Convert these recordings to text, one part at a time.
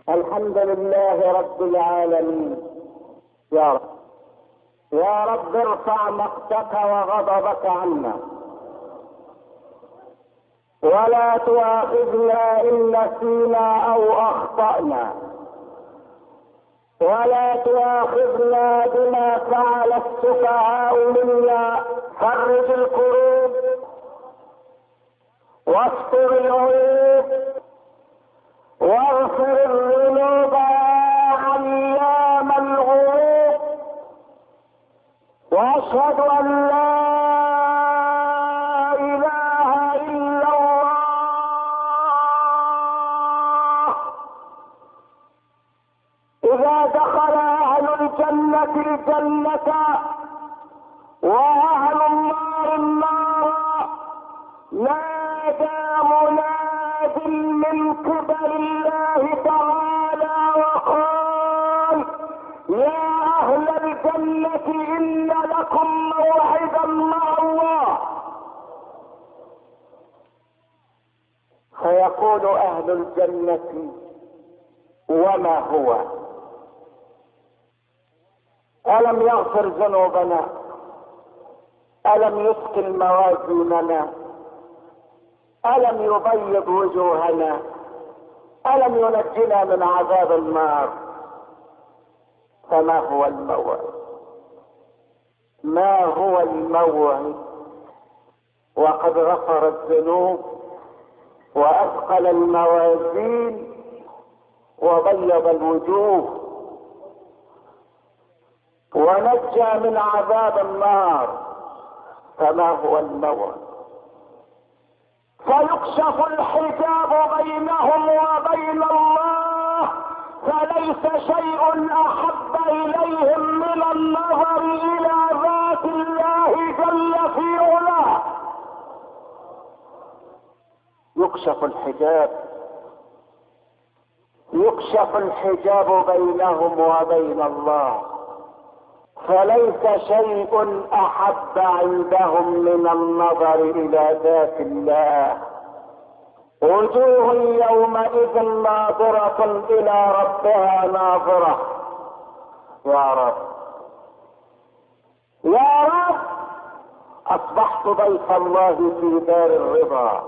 الحمد لله رب العالمين. يا رب يا رب ارفع مقتك وغضبك عنا، ولا تؤاخذنا إن نسينا أو أخطأنا، ولا تؤاخذنا بما فعل السفهاء منا. فرج الكروب واستر العيوب واغفر الذنوب يا علام الغيوب، واشهد ان لا اله الا الله. اذا دخل اهل الجنة الجنة واهل النار النار، نادى مناد من قبل الله تعالى وقال: يا اهل الجنة ان لكم موعدا مع الله. فيقول اهل الجنة: وما هو؟ الم يغفر ذنوبنا؟ الم يثقل موازيننا؟ الم يبيض وجوهنا؟ الم ينجنا من عذاب النار؟ فما هو الموعد؟ ما هو الموعد وقد غفر الذنوب واثقل الموازين وبيض الوجوه ونجى من عذاب النار؟ فما هو الموعد؟ فيكشف الحجاب بينهم وبين الله، فليس شيء احب اليهم من النظر الى ذات الله جل في علاه. يكشف الحجاب بينهم وبين الله، فليس شيء احب عندهم من النظر الى ذات الله. وجوه يومئذ ناظرة الى ربها ناظرة. يا رب يا رب، اصبحت ضيف الله في دار الرضا،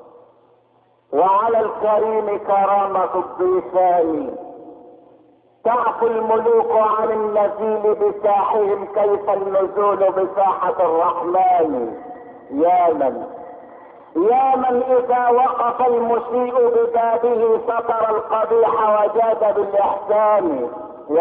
وعلى الكريم كرامة الضيفان. تعفو الملوك عن النزيل بساحهم، كيف النزول بساحة الرحمن. يا من اذا وقف المسيء ببابه ستر القبيح وجاد بالاحسان.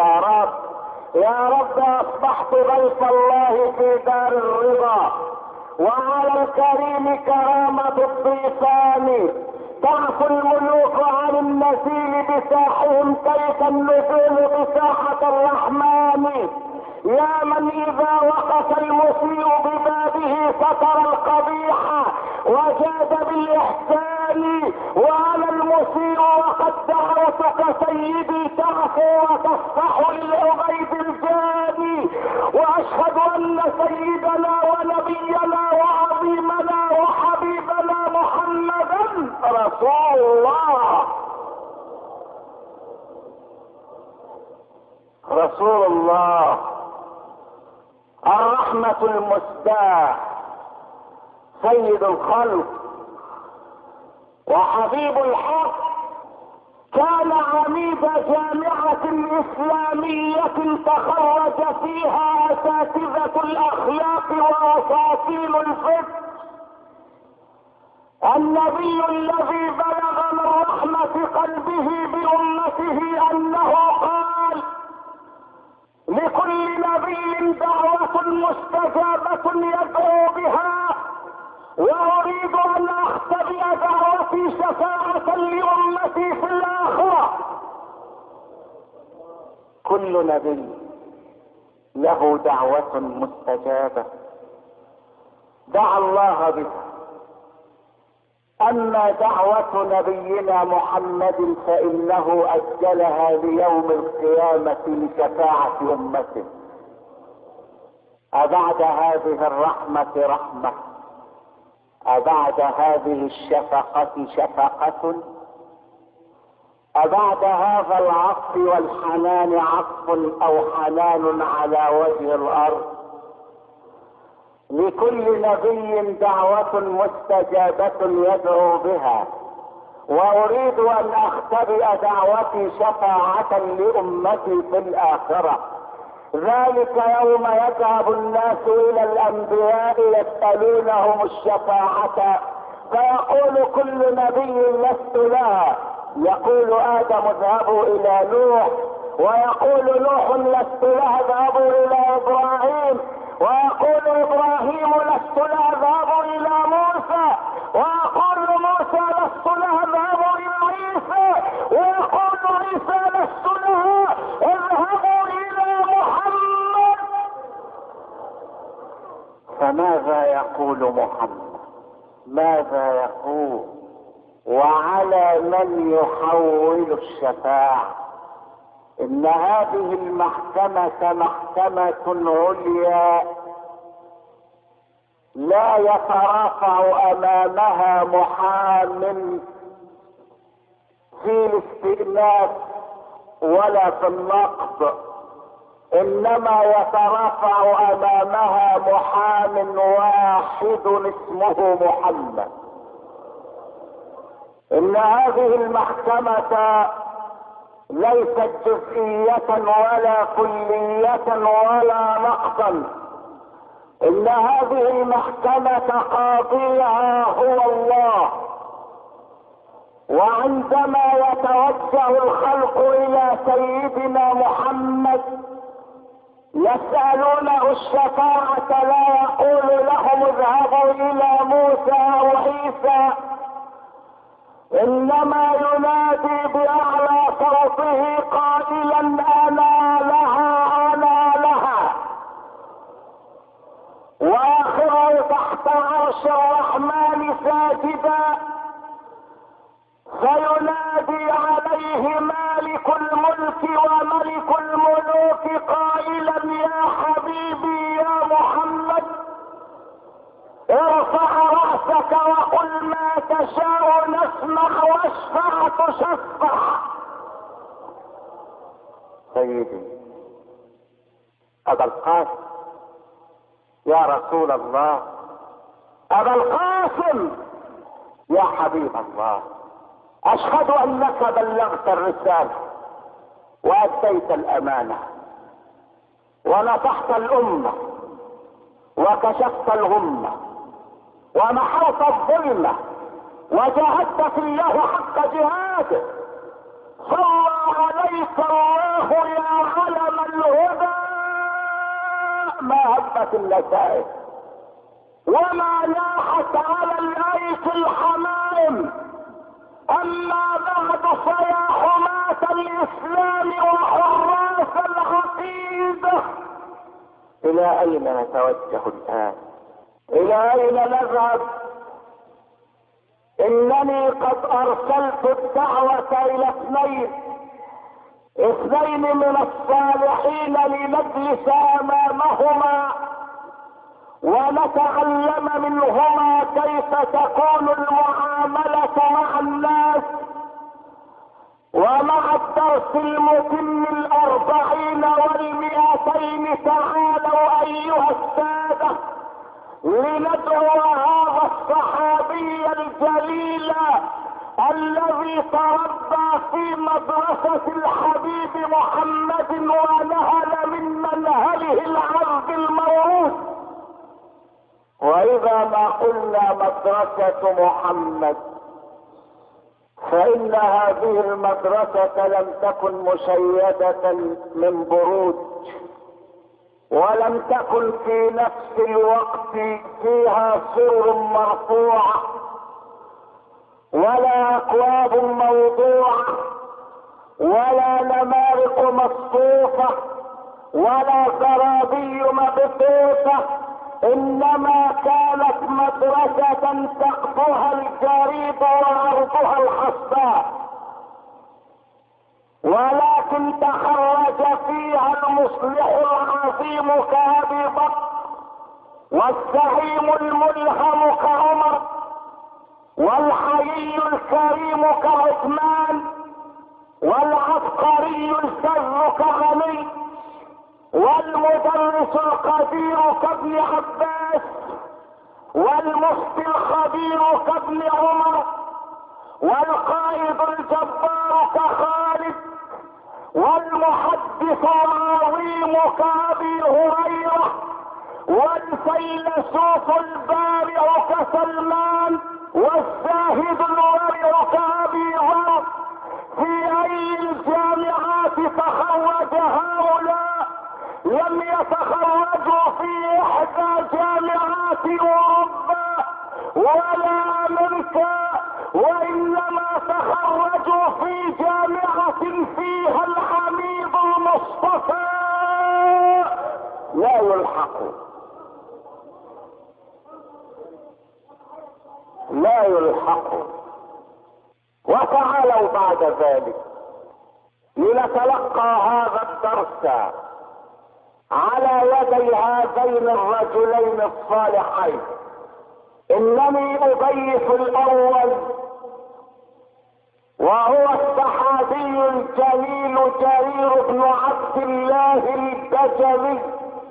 يا رب اصبحت ضيف الله في دار الرضا، وعلى الكريم كرامة الضيفان. تعفو الملوك عن النزيل بساحهم، كيف النزول بساحة الرحمن. يا من اذا وقف المسيء ببابه ستر القبيح وجاد بالاحسان. وانا المسيء وقد دعوتك سيدي تعفو وتصفح للعبيد الجاني، واشهد ان سيدنا ونبينا وعظيمنا وحبيبنا محمدا رسول الله. رسول الله الرحمة المسداة، سيد الخلق وحبيب الحق. كان عميد جامعة إسلامية تخرج فيها أساتذة الأخلاق وأساطين الفقه. النبي الذي بلغ من رحمة قلبه بأمته أنه قال: لكل نبي دعوة مستجابة يدعو بها، وأريد أن أختبئ دعوتي شفاعة لأمتي في الآخرة. كل نبي له دعوة مستجابة دعا الله بها، اما دعوة نبينا محمد فانه اجلها ليوم القيامة لشفاعة امته. ابعد هذه الرحمة رحمة؟ ابعد هذه الشفقة شفقة؟ أبعد هذا العطف والحنان عطف أو حنان على وجه الأرض؟ لكل نبي دعوة مستجابة يدعو بها، وأريد أن أختبئ دعوتي شفاعة لأمتي في الآخرة. ذلك يوم يذهب الناس إلى الأنبياء يسألونهم الشفاعة، فيقول كل نبي لست لها، يقول آدم اذهبوا إلى نوح، ويقول نوح لست لها اذهبوا إلى إبراهيم، ويقول إبراهيم لست لها اذهبوا إلى موسى، ويقول موسى لست لها اذهبوا إلى عيسى، ويقول عيسى لست لها اذهبوا إلى محمد. فماذا يقول محمد؟ ماذا يقول؟ وعلى من يحول الشفاعة؟ إن هذه المحكمة محكمة عليا لا يترافع أمامها محام في الاستئناف ولا في النقد، إنما يترافع أمامها محام واحد اسمه محمد. إن هذه المحكمة ليست جزئية ولا كلية ولا نقصا، إن هذه المحكمة قاضيها هو الله. وعندما يتوجه الخلق إلى سيدنا محمد يسألونه الشفاعة لا يقول لهم اذهبوا إلى موسى أو عيسى، إنما ينادي بأعلى صوته قائلا أنا لها أنا لها، وآخره تحت عرش الرحمن ساجدا، فينادي عليه مالك الملك وملك الملوك قائلا يا حبيبي يا محمد ارفع رأسك وقل ما تشاء نسمع واشفع تشفع. سيدي أبا القاسم، يا رسول الله، أبا القاسم، يا حبيب الله، أشهد أنك بلغت الرسالة وأديت الأمانة ونصحت الأمة وكشفت الغمة ومحوت الظلمة وجاهدت في الله حق جهاده. صلى عليك الله يا علم الهدى ما هبت النتائج وما لاحت على الأيس الحمائم. أما بعد فيا حماة الإسلام وحراس العقيدة، إلى أين نتوجه الآن؟ إلى أين نذهب؟ إنني قد أرسلت الدعوة إلى اثنين من الصالحين لنجلس أمامهما ونتعلم منهما كيف تكون المعاملة مع الناس. ومع الدرس المتم 40 و200 تعالوا أيها السادة لندعو هذا الصحابي الجليل الذي تربى في مدرسة الحبيب محمد ونهل من منهله العذب الموروث. وإذا ما قلنا مدرسة محمد فإن هذه المدرسة لم تكن مشيدة من بروج، ولم تكن في نفس الوقت فيها سور مرفوعة ولا أكواب موضوعة ولا نمارق مصفوفة ولا زرابي مبثوثة، إنما كانت مدرسة سقفها الجريد وعرضها الحصباء، ولكن تخرج فيها المصلح العظيم كأبي بكر والزعيم الملهم كعمر والحيي الكريم كعثمان والعبقري الفذ كغني، والمدرس القدير كابن عباس، والمفتي الخبير كابن عمر، والقائد الجبار كخالد، والمحدث العظيم كأبي هريرة، والفيلسوف البارع كسلمان، والزاهد الورع كأبي ذر. في أي الجامعات تخرج هؤلاء؟ لم يتخرجوا في إحدى جامعات أوروبا ولا أمريكا، وإنما تخرجوا في جامعة فيها الحميد المصطفى لا يلحق لا يلحق. وتعالوا بعد ذلك لنتلقى هذا الدرس على يدي هذين الرجلين الصالحين. انني اضيف الاول وهو الصحابي الجليل جرير بن عبد الله البجلي،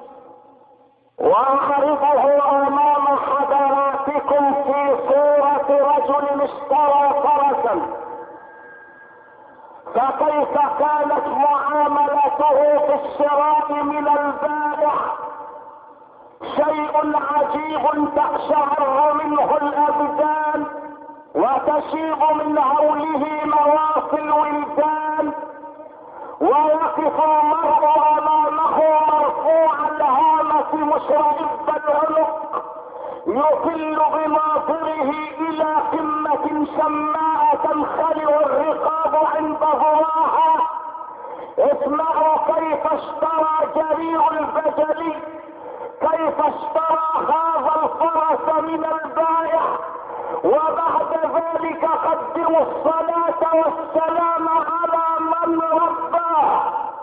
واعرضه امام حضراتكم في صورة رجل اشترى فرسا. فكيف كانت معاملته في الشراء من البائع؟ شيء عجيب تقشعر منه الابدان وتشيب من هوله نواصي الولدان، ويقف المرء امامه مرفوع الهامة مشرب العنق، يطل بناظره الى قمة شماء تنخلع الرقاب عند ظهرها. اسمعوا كيف اشترى جرير البجلي، كيف اشترى هذا الفرس من البائع. وبعد ذلك قدموا الصلاة والسلام على من رباه.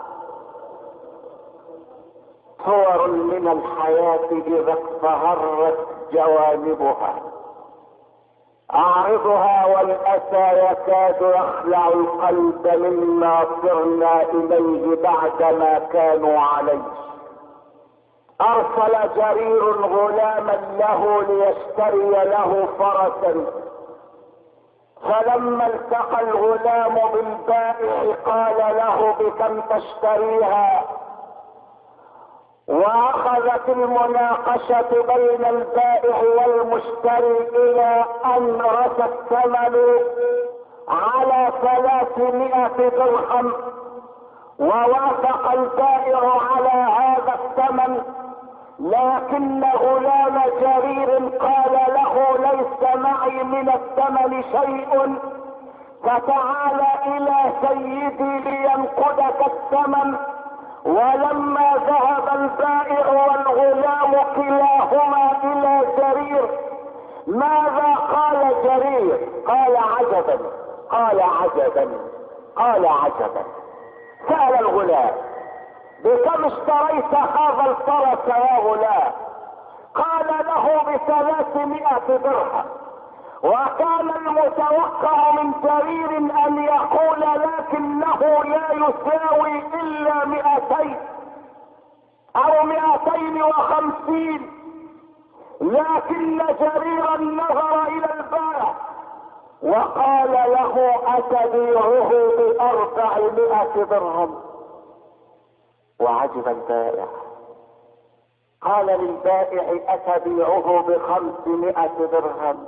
صور من الحياة اذا اصفهرت جوانبها اعرضها والاسى يكاد يخلع القلب مما صرنا اليه بعدما كانوا عليه. ارسل جرير غلاما له ليشتري له فرسا، فلما التقى الغلام بالبائع قال له بكم تشتريها؟ واخذت المناقشة بين البائع والمشتري الى ان رسى الثمن على 300 درهم، ووافق البائع على هذا الثمن. لكن غلام جرير قال له ليس معي من الثمن شيء، فتعال الى سيدي لينقذك الثمن. ولما ذهب البائع والغلام كلاهما الى جرير، ماذا قال جرير؟ قال عجبا، قال عجبا، قال عجبا. سأل الغلام بكم اشتريت هذا الفرس يا غلام؟ قال له ب300 درهم. وكان المتوقع من جرير ان يقول لكنه لا يساوي الا 200 او 250، لكن جريرا نظر الى البائع وقال له اتبيعه ب400 درهم. وعجب البائع، قال للبائع اتبيعه ب500 درهم؟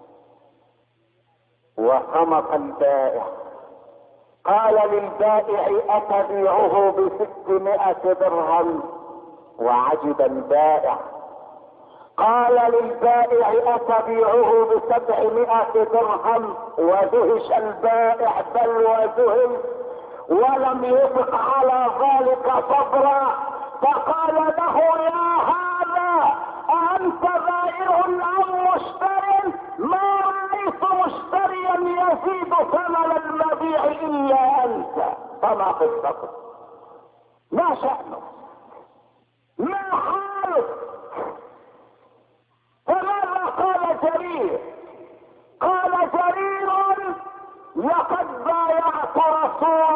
وصمت البائع. قال للبائع اتبيعه ب600 درهم؟ وعجب البائع. قال للبائع اتبيعه ب700 درهم؟ ودهش البائع بل وذهل، ولم يطق على ذلك صبرا. فقال له يا هذا أأنت بائع أم مشتر؟ ما رأيت مشتريا يزيد ثمن المبيع إلا أنت. فما قصتك؟ ما شأنك؟ ما حالك؟ فماذا قال جرير؟ قال جرير لقد بايعت رسول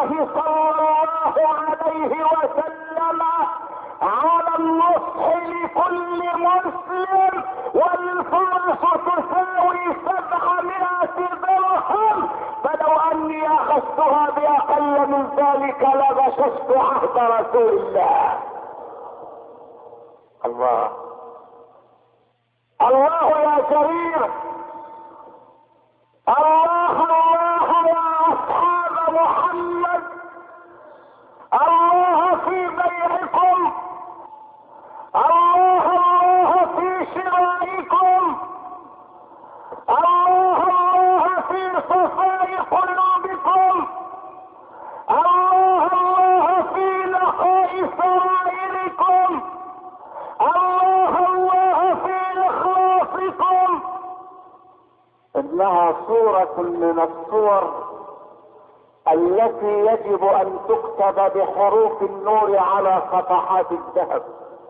الله صلى الله عليه وسلم على النصح لكل مسلم: والفرس تساوي 700 درهم، فلو اني اخذتها باقل من ذلك لغششت عهد رسول الله. الله الله يا جرير، الله الله يا اصحاب محمد، الله في بيعكم، الله الله في شرائكم، الله الله في صفاء قلوبكم، الله الله في نقاء سرائركم، الله الله في اخلاصكم. انها صورة من الصور التي يجب ان تكتب بحروف النور على صفحات الذهب.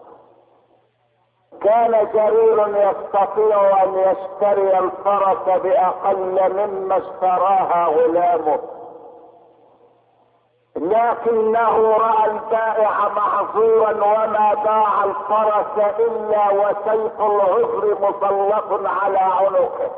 كان جرير يستطيع ان يشتري الفرس باقل مما اشتراها غلامه، لكنه راى البائع معذورا وما باع الفرس الا وسيف العذر مسلط على عنقه.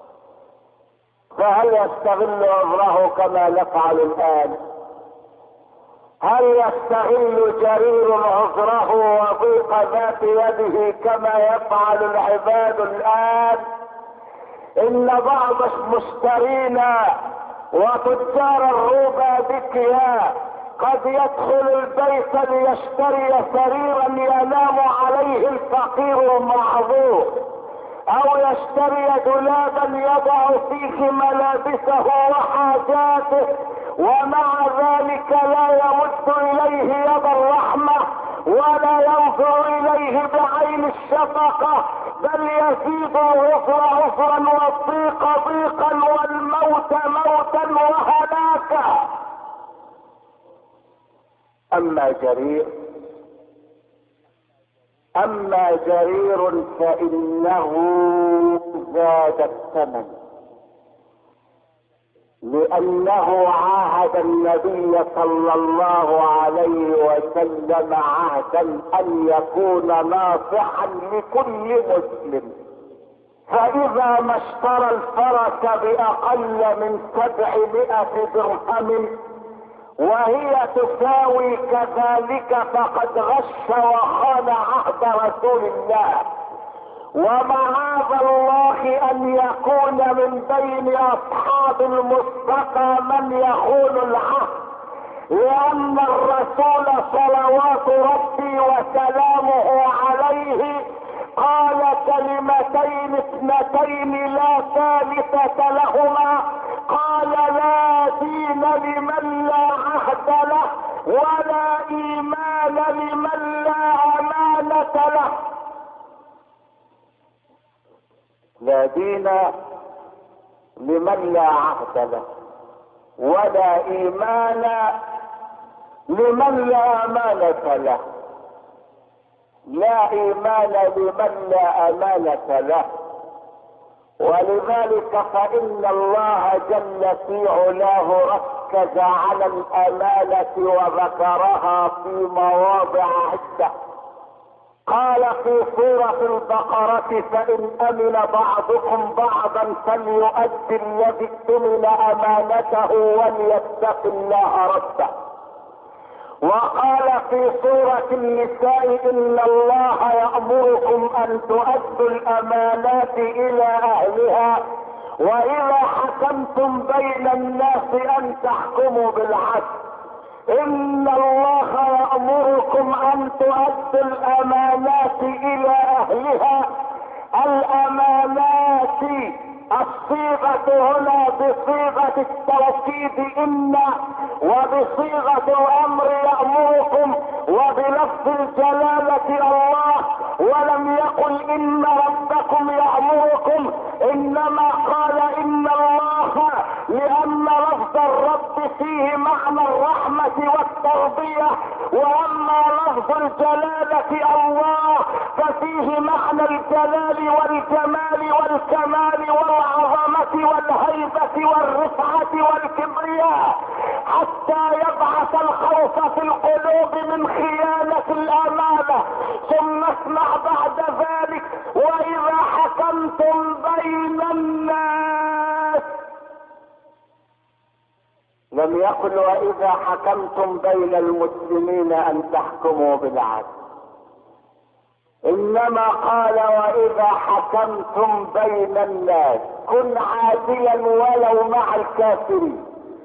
فهل يستغل عذره كما نفعل الان؟ هل يستغل جرير عذره وضيق ذات يده كما يفعل العباد الان؟ ان بعض المشترين وتجار الروبا بكيا قد يدخل البيت ليشتري سريرا ينام عليه الفقير المعذور، او يشتري دولابا يضع فيه ملابسه وحاجاته، ومع ذلك لا يمد اليه يد الرحمة ولا ينظر اليه بعين الشفقة، بل يزيد العسر عسرا والضيق ضيقا والموت موتا وهلاكا. اما جرير فانه زاد الثمن، لانه عاهد النبي صلى الله عليه وسلم عهدا ان يكون ناصحا لكل مسلم. فاذا ما اشترى الفرس باقل من 700 درهم وهي تساوي كذلك فقد غش وخان عهد رسول الله. ومعاذ الله ان يكون من بين اصحاب المستقى من يخون العهد، لان الرسول صلوات ربي وسلامه عليه قال كلمتين اثنتين لا ثالثة لهما، قال: لا دين لمن لا عهد له، ولا ايمان لمن لا امانة له. لا دين لمن لا عهد له، ولا ايمان لمن لا امانة له. لا ايمان لمن لا امانة له. ولذلك فان الله جل في علاه ركز على الامانة وذكرها في مواضع عدة. قال في سورة البقرة: فإن أمن بعضكم بعضا فليؤدي الذي اؤتمن أمانته وليتق الله ربه. وقال في سورة النساء: إن الله يأمركم أن تؤدوا الأمانات إلى أهلها وإذا حكمتم بين الناس أن تحكموا بالعدل. إن الله يأمركم أن تؤدوا الأمانات إلى أهلها. الأمانات الصيغة هنا بصيغة التوكيد إن، وبصيغة الأمر يأمركم، وبلفظ الجلالة الله، ولم يقل إن ربكم يأمركم، إنما قال إن الله، لأن لفظ الرب فيه معنى الرحمة والتربية، وأما لفظ الجلالة الله ففيه معنى الجلال والجمال والكمال والعظمة والهيبة والرفعة والكبرياء. حتى يبعث الخوف في القلوب من خيانة الامانة. ثم اسمع بعد ذلك: واذا حكمتم بين الناس، لم يقل واذا حكمتم بين المسلمين ان تحكموا بالعدل، انما قال واذا حكمتم بين الناس كن عادلا ولو مع الكافرين،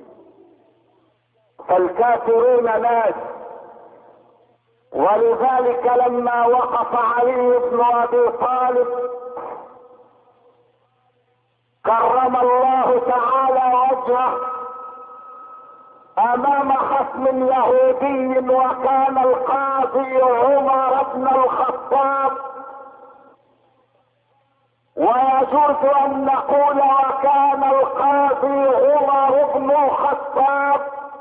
فالكافرون ناس. ولذلك لما وقف علي بن ابي طالب كرم الله تعالى وجهه امام خصم يهودي، وكان القاضي عمر بن الخطاب، ويجوز ان نقول وكان القاضي عمر بن الخطاب،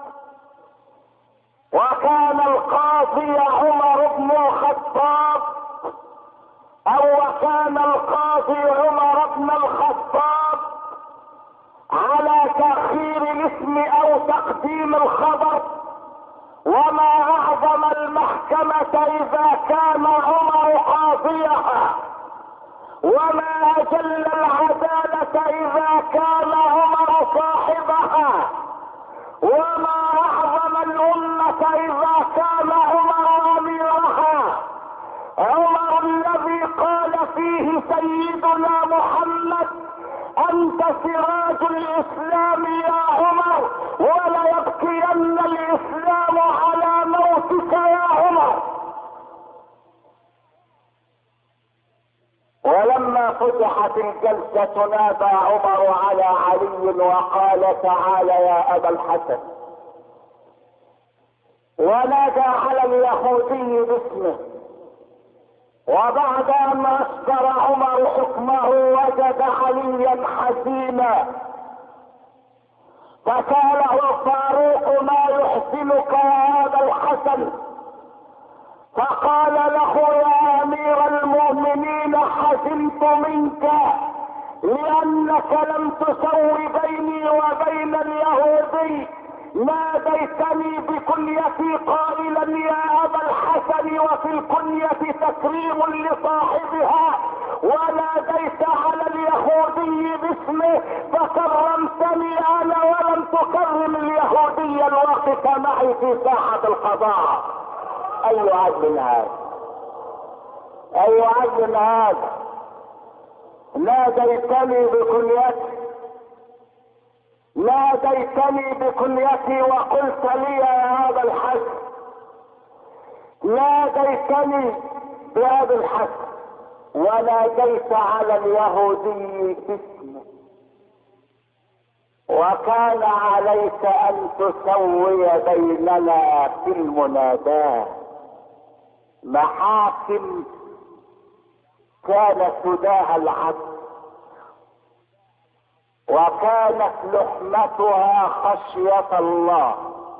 وكان القاضي عمر بن الخطاب، او وكان القاضي عمر بن الخطاب على تأخير الاسم او تقديم الخبر. وما اعظم المحكمة اذا كان عمر قاضيها، وما اجل العدالة اذا كان عمر صاحبها، وما اعظم الامة اذا كان عمر اميرها. عمر الذي قال فيه سيدنا محمد: انت سراج الاسلام يا عمر، وليبكين الاسلام على موتك يا عمر. ولما فتحت الجلسة نادى عمر على علي وقال: تعال يا ابا الحسن. ونادى على اليهودي باسمه. وبعد ان اصدر عمر حكمه وجد عليا حزينا، فسأله الفاروق: ما يحزنك يا ابا الحسن؟ فقال له: يا امير المؤمنين، حزنت منك لانك لم تسوي بيني وبين اليهودي. ناديتني بكنيتي قائلا يا ابا الحسن، وفي الكنية تكريم لصاحبها، وناديت على اليهودي باسمه فكرمتني انا ولم تكرم اليهودي الواقف معي في ساحة القضاء. اي عدل هذا؟ اي عدل هذا؟ ناديتني بكنيتي وقلت لي يا ابا الحسن، ناديتني بابي الحسن، وناديت على اليهودي باسمه، وكان عليك ان تسوي بيننا في المناداة. محاكم كانت تداهى العدل، وكانت لحمتها خشية الله.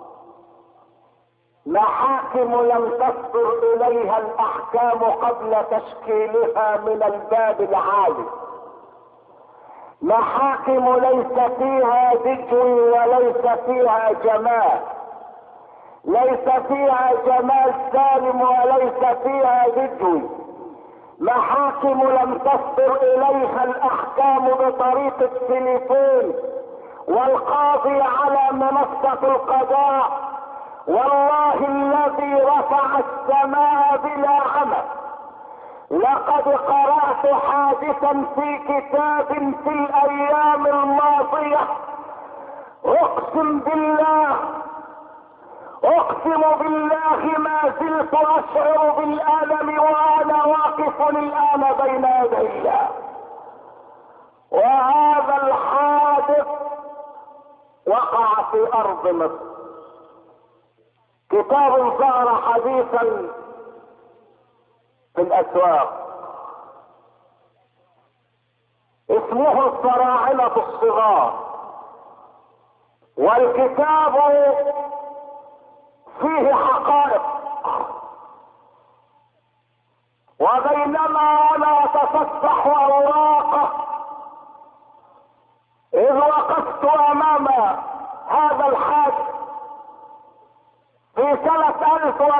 محاكم لم تصدر اليها الاحكام قبل تشكيلها من الباب العالي. محاكم ليس فيها ذكر وليس فيها جمال، ليس فيها جمال سالم وليس فيها ذكر. محاكم لم تصدر اليها الاحكام بطريق التليفون والقاضي على منصة القضاء. والله الذي رفع السماء بلا عمل، لقد قرأت حادثا في كتاب في الايام الماضية، اقسم بالله ما زلت اشعر بالالم وانا واقف الان بين يدي الله. وهذا الحادث وقع في ارض مصر. كتاب ظهر حديثا في الاسواق اسمه الفراعنة الصغار، والكتاب فيه حقائق. وبينما انا اتصفح اوراقه اذ وقفت امام هذا الحادث في سنة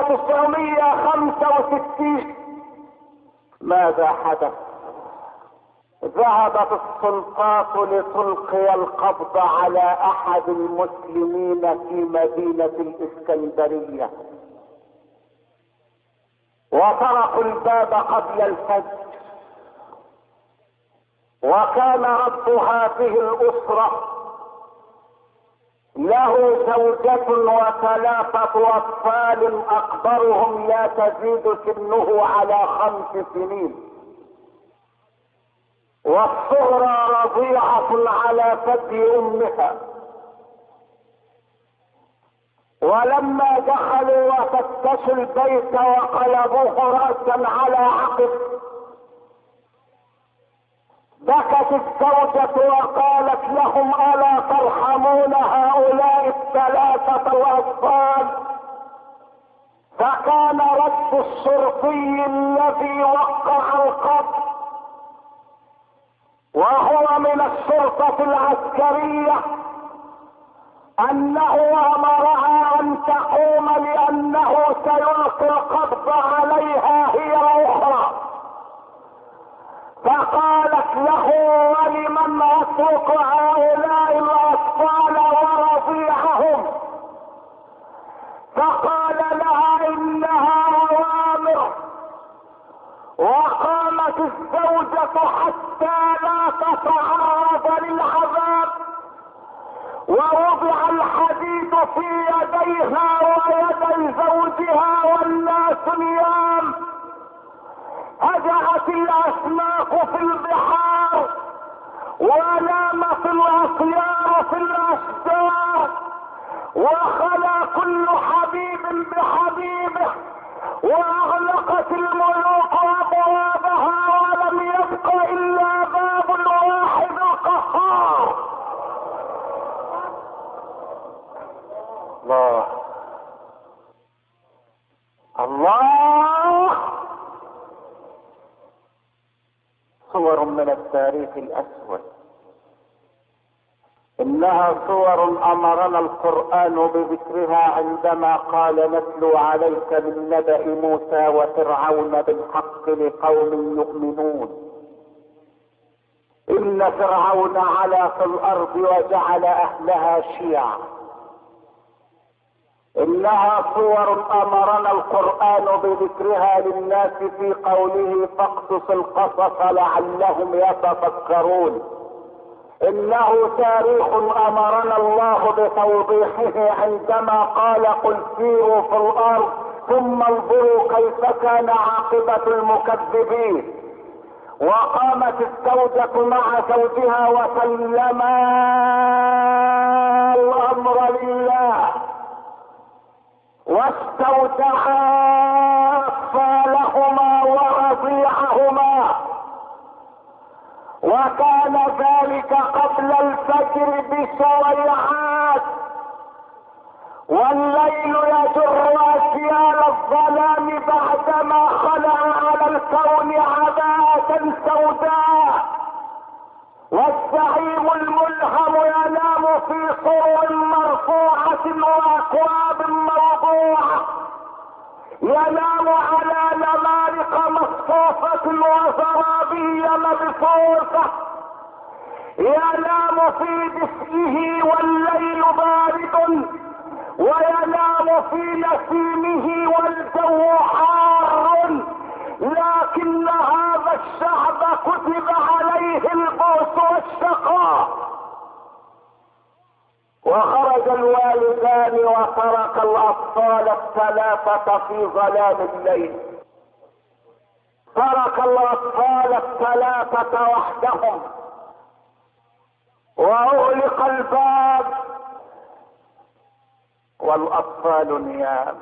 1965 ماذا حدث؟ ذهبت السلطات لتلقي القبض على احد المسلمين في مدينة الاسكندرية، وطرقوا الباب قبل الفجر، وكان رب هذه الاسرة له زوجة وثلاثة اطفال اكبرهم لا تزيد سنه على 5 سنين، والصغرى رضيعة على ثدي امها. ولما دخلوا وفتشوا البيت وقلبوه رأسا على عقب، بكت الزوجة وقالت لهم: ألا ترحمون هؤلاء ال3 الأطفال؟ فكان رد الشرطي الذي وقع القبض وهو من الشرطة العسكرية انه امرها ان تقوم لانه سيلقي القبض عليها هي اخرى. فقالت له: ولمن اترك هؤلاء الاطفال ورضيعهم؟ فقال لها: انها اوامر. وقامت الزوجة حتى لا تتعرض للعذاب، ووضع الحديد في يديها ويدي زوجها والناس نيام. هجعت الاسماك في البحار، ونامت الاطيار في الاشجار، وخلا كل حبيب بحبيبه، واغلقت الملوك ابوابها، ولم يبق الا باب واحد القهار. الله الله. صور من التاريخ الاسود، انها صور امرنا القرآن بذكرها عندما قال: نتلو عليك من نبأ موسى وفرعون بالحق لقوم يؤمنون. ان فرعون علا في الارض وجعل اهلها شيعا. انها صور امرنا القرآن بذكرها للناس في قوله: فاقصص القصص لعلهم يتفكرون. انه تاريخ امرنا الله بتوضيحه عندما قال: قل سيروا في الارض ثم انظروا كيف كان عاقبة المكذبين. وقامت الزوجة مع زوجها وسلما الامر لله، واستودعا اطفالهما ورضيعهما، وكان ذلك قبل الفجر بسويعات، والليل يجر اسيال الظلام بعدما خلع على الكون عباءة سوداء، والزعيم الملهم ينام في سرر مرفوعة واكواب موضوعة، ينام على نمارق مصفوفة وزرابي مبثوثة، ينام في دفئه والليل بارد، وينام في نسيمه والجو حار. لكن هذا الشعب كتب عليه البؤس والشقاء، وخرج الوالدان وترك الاطفال ال3 في ظلام الليل. ترك الاطفال ال3 وحدهم، واغلق الباب، والاطفال نيام.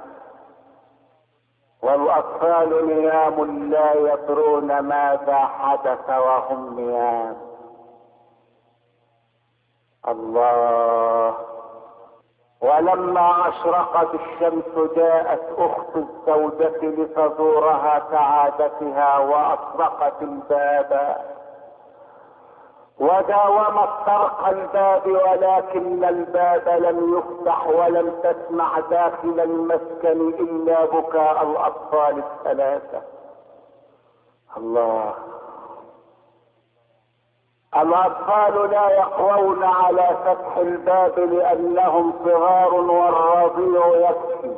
والاطفال نيام لا يدرون ماذا حدث وهم نيام. الله. ولما اشرقت الشمس جاءت اخت الزوجة لتزورها كعادتها، واطرقت الباب وداومت طرق الباب، ولكن الباب لم يفتح، ولم تسمع داخل المسكن الا بكاء الاطفال الثلاثة. الله، الاطفال لا يقوون على فتح الباب لانهم صغار، والرضيع يبكي.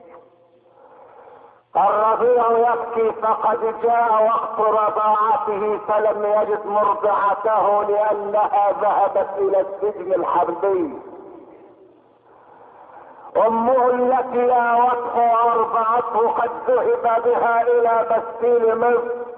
الرضيع يبكي، فقد جاء وقت رضاعته فلم يجد مرضعته لانها ذهبت الى السجن الحربي. امه التي اوته وارضعته قد ذهب بها الى بستيل مصر،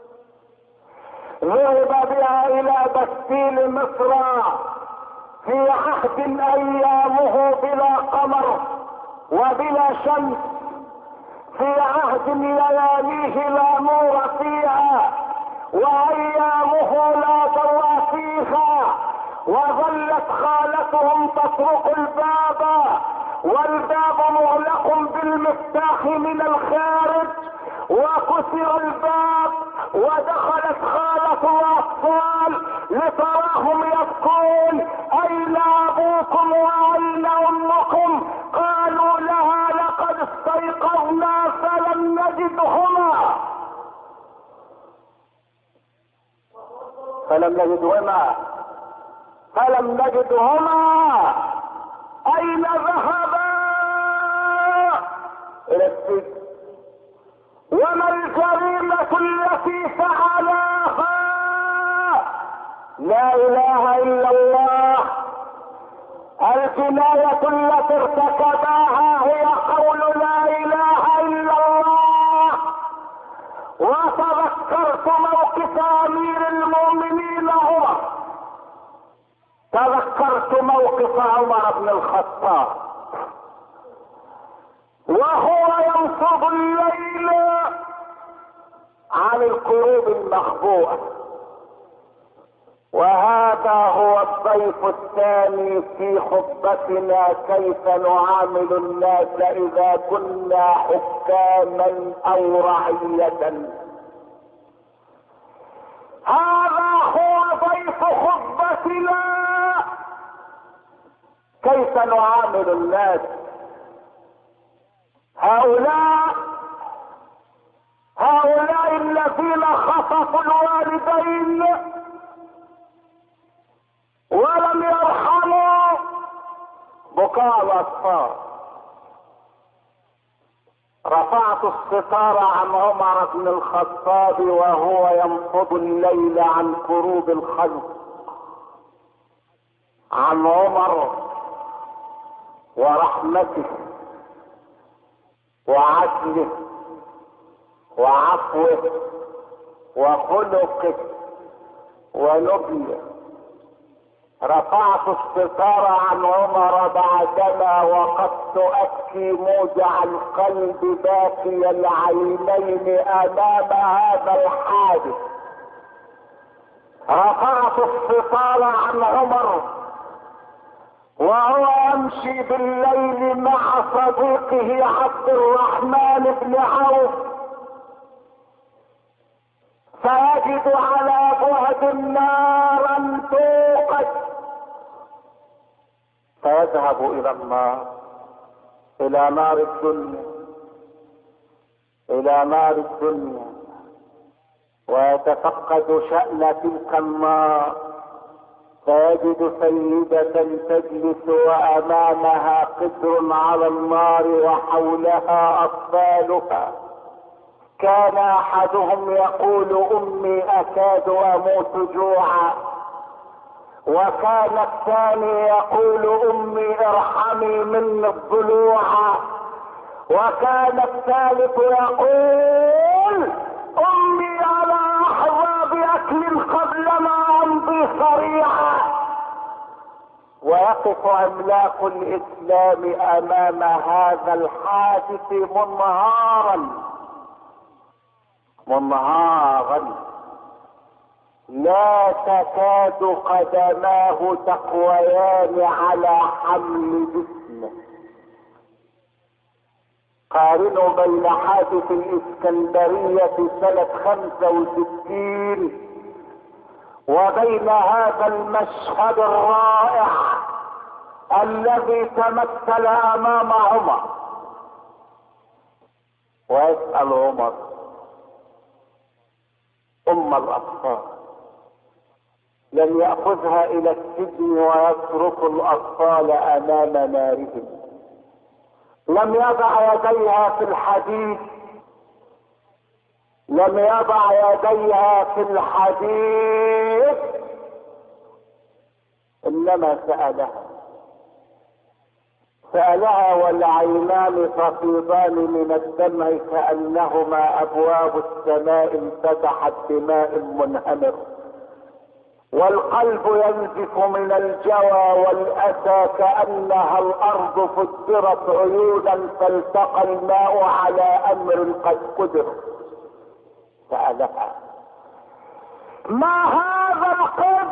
ذهب بها الى بستيل مصر في عهد ايامه بلا قمر وبلا شمس، في عهد لياليه لا نور فيها وايامه لا ضوء فيها. وظلت خالتهم تطرق الباب، والباب مغلق بالمفتاح من الخارج، وكسر الباب ودخلت خالة الاطفال لتراهم يبكون: اين ابوكم واين امكم؟ قالوا لها: لقد استيقظنا فلم نجدهما. فلم نجدهما. اين ذهبا؟ الى السجن. وما الجريمة التي فعلاها؟ لا اله الا الله. الجناية التي ارتكباها هي قول لا اله الا الله. وتذكرت موقف امير المؤمنين عمر، تذكرت موقف عمر بن الخطاب وهو ينفض الليل عن الكروب المخبوءة. وهذا هو الضيف الثاني في خطبتنا: كيف نعامل الناس اذا كنا حكاما او رعية. هذا هو ضيف خطبتنا: كيف نعامل الناس. هؤلاء الذين خطفوا الوالدين ولم يرحموا بكاء الاطفال. رفعت الستار عن عمر بن الخطاب وهو ينفض الليل عن كروب الخلق، عن عمر ورحمته وعدله وعفوه وخلقه ونبله. رفعت الستار عن عمر بعدما وقفت ابكي موجع القلب باكي العينين امام هذا الحادث. رفعت الستار عن عمر وهو يمشي بالليل مع صديقه عبد الرحمن بن عوف، فيجد على بعد نارا توقد، فيذهب الى النار، الى نار الدنيا، الى نار الدنيا، ويتفقد شأن تلك النار، فيجد سيدة تجلس وامامها قدر على النار وحولها اطفالها. كان احدهم يقول: امي اكاد اموت جوعا، وكان الثاني يقول: امي ارحمي مني الضلوع، وكان الثالث يقول: امي على احظى باكل قبل ما امضي صريعا. ويقف عملاق الاسلام امام هذا الحادث منهارا لا تكاد قدماه تقويان على حمل جسمه. قارنوا بين حادث الاسكندرية سنة 65 وبين هذا المشهد الرائع الذي تمثل امام عمر، ويسأل عمر ام الاطفال، لم يأخذها الى السجن ويترك الاطفال امام نارهم، لم يضع يديها في الحديد، لم يضع يديها في الحديد، انما سألها والعينان تفيضان من الدمع كأنهما ابواب السماء انفتحت بماء منهمر، والقلب ينزف من الجوى والاسى كأنها الارض فجرت عيونا فالتقى الماء على امر قد قدر. سألها ما هذا القدر؟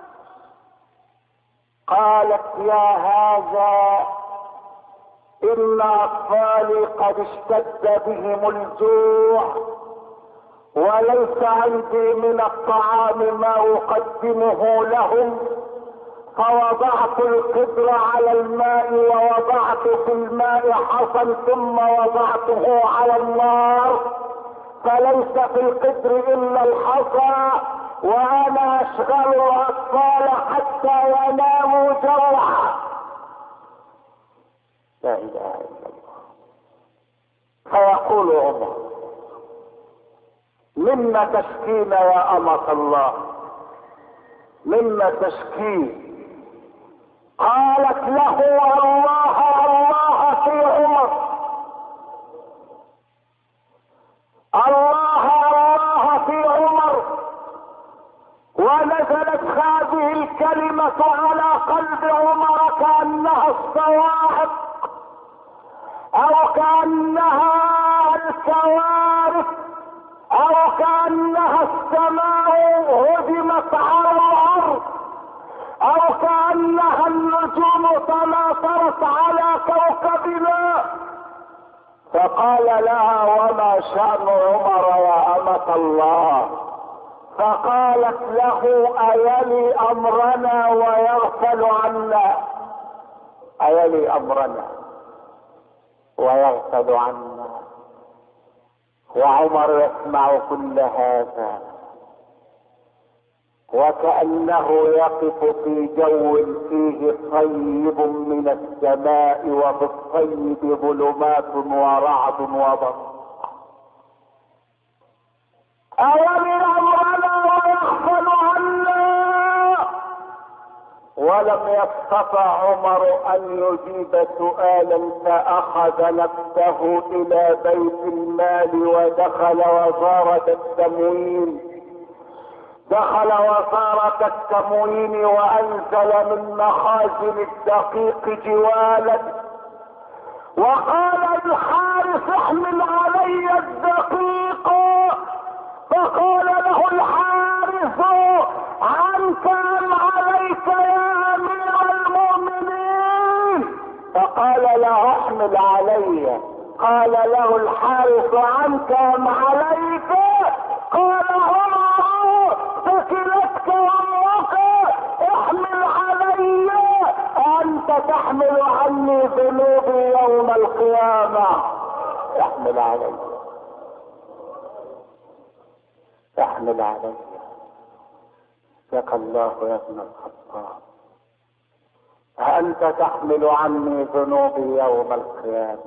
قالت يا هذا ان اطفالي قد اشتد بهم الجوع وليس عندي من الطعام ما اقدمه لهم، فوضعت القدر على الماء ووضعت في الماء حصى ثم وضعته على النار، فليس في القدر الا الحصى، وانا اشغل الاطفال حتى يناموا جوعا. لا اله الا الله. فيقول عمر مما تشكين يا امة الله؟ مما تشكين؟ قالت له الله الله في عمر، الله الله في عمر. ونزلت هذه الكلمة على قلب عمر كأنها الصواعق او كأنها الكوارث او كأنها السماء هدمت على الارض او كأنها النجوم تناثرت على كوكبنا. فقال لها وما شأن عمر يا أمة الله؟ فقالت له أيلي أمرنا ويغفل عنا، أيلي أمرنا ويغفل عنا. وعمر يسمع كل هذا وكأنه يقف في جو فيه طيب من السماء وفي الطيب ظلمات ورعد وبرق. أولي أمرنا ويغفل عنا. ولم يستطع عمر أن يجيب سؤالا فأخذ نفسه إلى بيت المال ودخل وزارة التموين، دخل وزارة التموين وأنزل من مخازن الدقيق جوالا وقال الحارس احمل علي الدقيق. فقال له الحارس عنك أم عليك يا أمير المؤمنين؟ فقال له احمل علي. قال له الحارس عنك أم عليك؟ قال عمر ثكلتك امك احمل علي، انت تحمل عني ذنوبي يوم القيامة. احمل علي، احمل علي. لك الله يا ابن الخطاب، أأنت تحمل عني ذنوبي يوم القيامة؟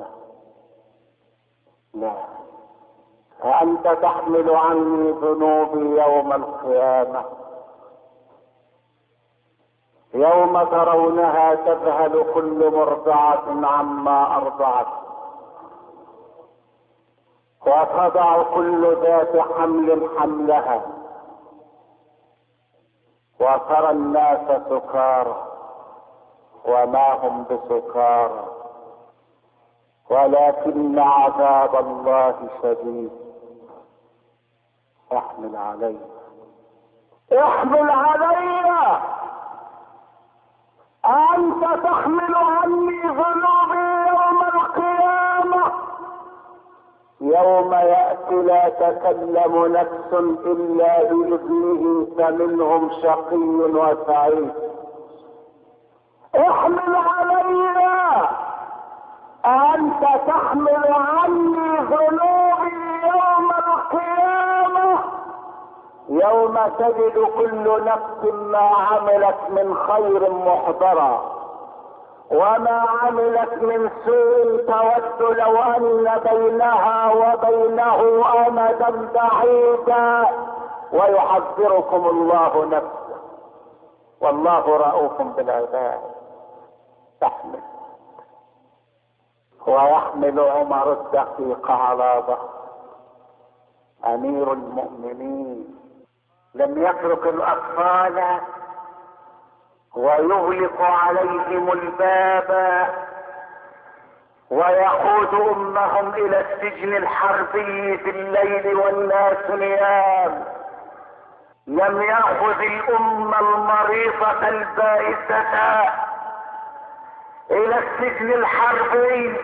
لا، أأنت تحمل عني ذنوبي يوم القيامة. يوم ترونها تذهل كل مرضعة عما أرضعت وتضع كل ذات حمل حملها وترى الناس سكارى وما هم بسكارى ولكن عذاب الله شديد. احمل علي، احمل علي. أنت تحمل عني ذنوبي يوم القيامة؟ يوم يأتي لا تكلم نفس إلا بإذنه فمنهم شقي وسعيد. احمل علينا، أنت تحمل عني ذنوبي يوم القيامة، يوم تجد كل نفس ما عملت من خير محضرا وما عملت من سوء تود لو أن بينها وبينه أمدا بعيدا، ويحذركم الله نفسه والله رؤوف بالعباد. تحمل. ويحمل عمر الدقيق على ظهره أمير المؤمنين، لم يترك الأطفال ويغلق عليهم الباب ويقود أمهم إلى السجن الحربي في الليل والناس نيام. لم يأخذ الأمة المريضة البائسة إلى السجن الحربي.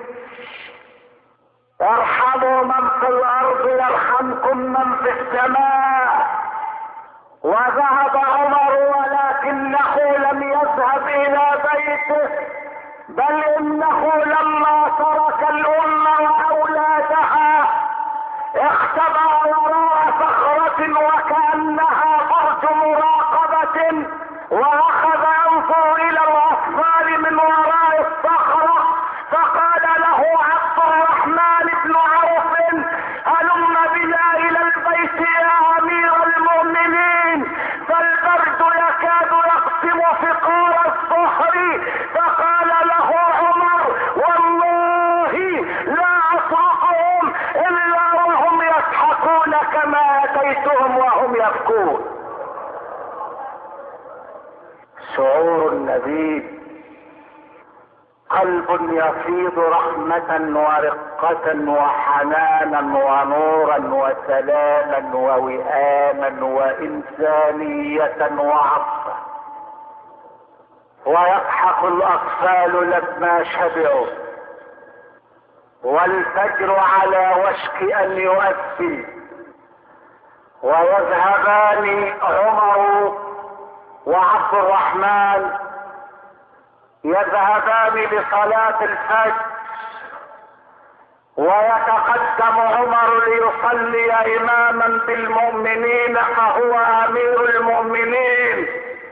ارحموا من في الأرض يرحمكم من في السماء. وذهب عمر ولكنه لم يذهب إلى بيته، بل إنه لما ترك الأمة وأولادها اختبأ وراء صخرة وكأنها برج مراقبة، وأخذ ينظر إلى الأطفال من وراء الصخرة، فقال له عبد الرحمن بن عوف: هلم بنا إلى البيت يا أمير المؤمنين، فالبرد يكاد يقسم فقار الصخر. فقال له عمر: والله لا أصرخهم إلا وهم يضحكون كما أتيتهم وهم يبكون. شعور النبي، قلب يفيض رحمة ورقة وحنانا ونورا وسلاما ووئاما وإنسانية وعطفا. ويضحك الأطفال لما شبعوا، والفجر على وشك أن يؤذن، ويذهبان عمر وعبد الرحمن يذهبان لصلاة الفجر، ويتقدم عمر ليصلي إماما بالمؤمنين فهو أمير المؤمنين.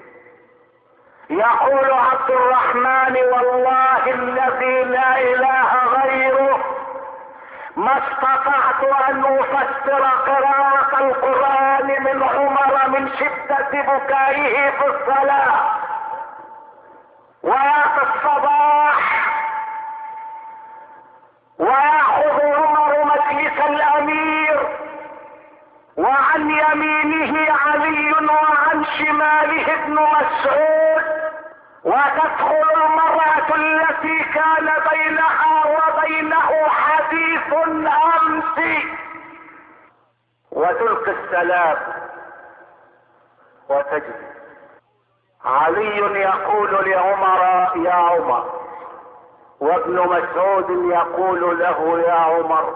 يقول عبد الرحمن: والله الذي لا إله غيره ما استطعت أن أفسر قراءة القرآن من عمر من شدة بكائه في الصلاة. ويأتي الصباح ويأخذ عمر مجلس الأمير، وعن يمينه علي وعن شماله ابن مسعود، وتدخل المرأة التي كان بينها وبينه حديث أمس وتلقي السلام وتجري. علي يقول لعمر: يا عمر، وابن مسعود يقول له: يا عمر.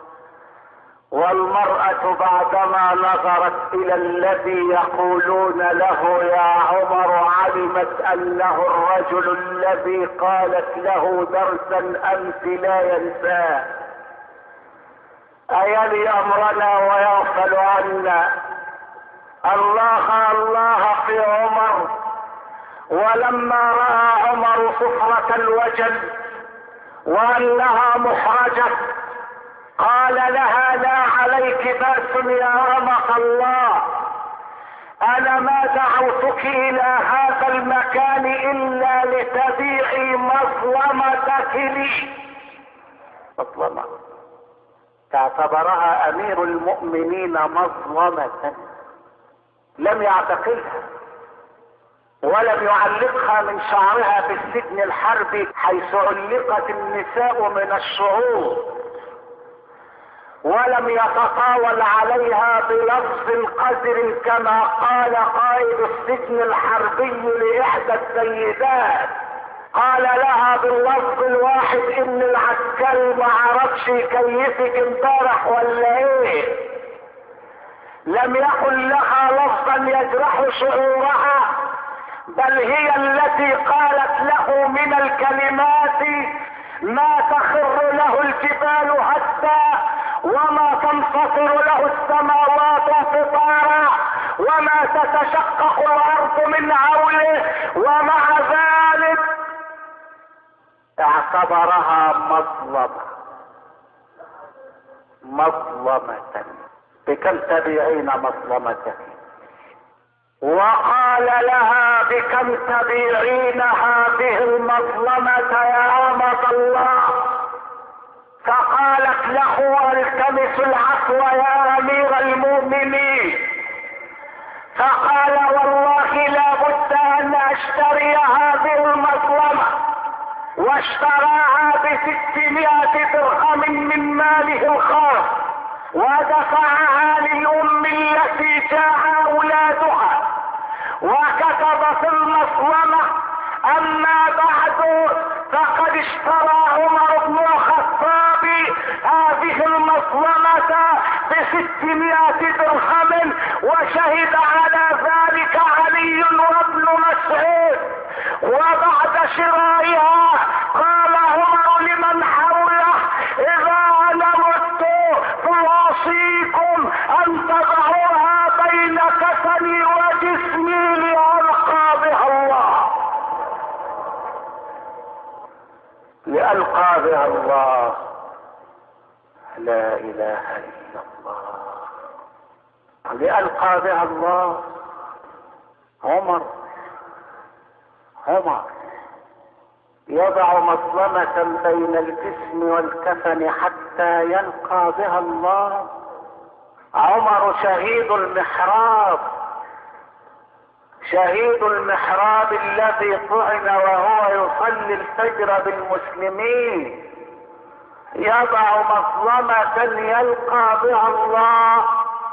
والمرأة بعدما نظرت إلى الذي يقولون له يا عمر علمت أنه الرجل الذي قالت له درسا أمس لا ينساه. أيلي أمرنا ويغفل عنا؟ الله الله في عمر. ولما رأى عمر صفرة الوجل وأنها محرجة قال لها: لا عليك بأس يا أمة الله، أنا ما دعوتك إلى هذا المكان إلا لتبيعي مظلمتك لي. مظلمة تعتبرها أمير المؤمنين مظلمة، لم يعتقلها ولم يعلقها من شعرها في السجن الحربي حيث علقت النساء من الشعور، ولم يتطاول عليها بلفظ القدر كما قال قائد السجن الحربي لإحدى السيدات، قال لها باللفظ الواحد: إن العسكري مع عرفش يكيفك امبارح ولا ايه؟ لم يقل لها لفظا يجرح شعورها، بل هي التي قالت له من الكلمات ما تخر له الجبال هدا، وما تنفطر له السماوات انفطارا، وما تتشقق الارض من هوله، ومع ذلك اعتبرها مظلمة. بكم تبيعين مظلمتك؟ وقال لها بكم تبيعين هذه المظلمة يا أمة الله؟ فقالت له التمس العفو يا أمير المؤمنين. فقال والله لا بد أن أشتري هذه المظلمة، واشتراها ب600 درهم من ماله الخاص، ودفعها للأم التي جاء أولادها، وكتب في المظلمة أما بعد فقد اشترى عمر بن الخطاب هذه المظلمة ب600 درهم، وشهد على ذلك علي وابن مسعود. وبعد شرائها قال عمر لمن حوله إذا أنا مت فأوصيكم أن تضعوها بين كفني وجسمي لألقى بها الله، لألقى بها الله. لا إله إلا الله، لألقى بها الله. عمر يضع مظلمة بين الجسم والكفن حتى يلقى بها الله. عمر شهيد المحراب الذي طعن وهو يصلي الفجر بالمسلمين، يضع مظلمة يلقى بها الله.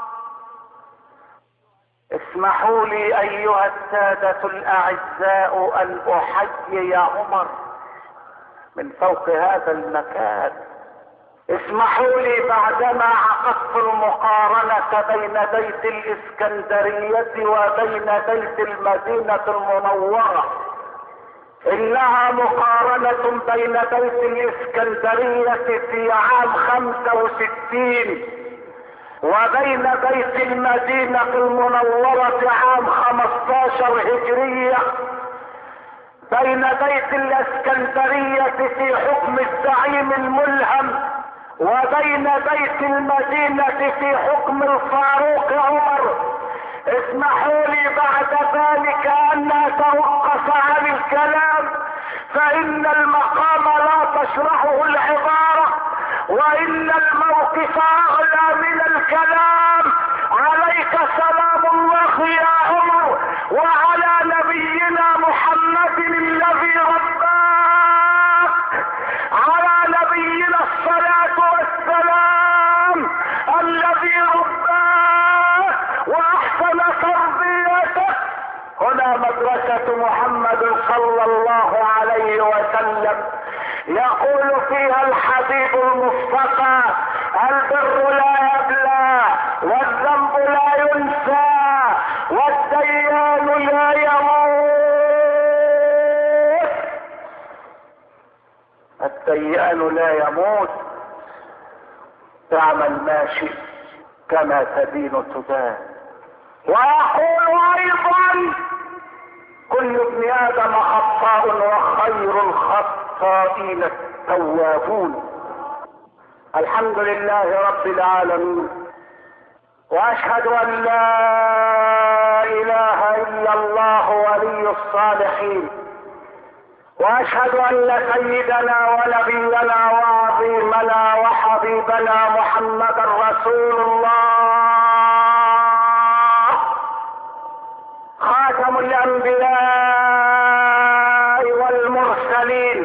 اسمحوا لي ايها السادة الاعزاء ان احيي عمر من فوق هذا المكان. اسمحوا لي بعدما عقدت المقارنة بين بيت الاسكندرية وبين بيت المدينة المنورة، انها مقارنة بين بيت الاسكندرية في عام 65 وبين بيت المدينة المنورة عام 15 هجرية. بين بيت الاسكندرية في حكم الزعيم الملهم، وبين بيت المدينة في حكم الفاروق عمر. اسمحوا لي بعد ذلك ان اتوقف عن الكلام، فان المقام لا تشرحه العبارة، وان الموقف اعلى من الكلام. عليك سلام الله يا عمر، وعلى نبينا محمد الذي رباك، على نبينا الصلاة والسلام الذي رباك واحسن تربيتك. هنا مدرسة محمد صلى الله عليه وسلم، يقول فيها الحبيب المصطفى: البر لا يبلى، والذنب لا ينسى، والديان لا يموت. الديان لا يموت. تعمل ما شئت كما تدين تدان. ويقول ايضا: كل ابن ادم خطاء وخير الخطائين التوابون. الحمد لله رب العالمين، واشهد ان لا اله الا الله ولي الصالحين، واشهد ان سيدنا ونبينا وعظيمنا وحبيبنا محمدا رسول الله، خاتم الانبياء والمرسلين.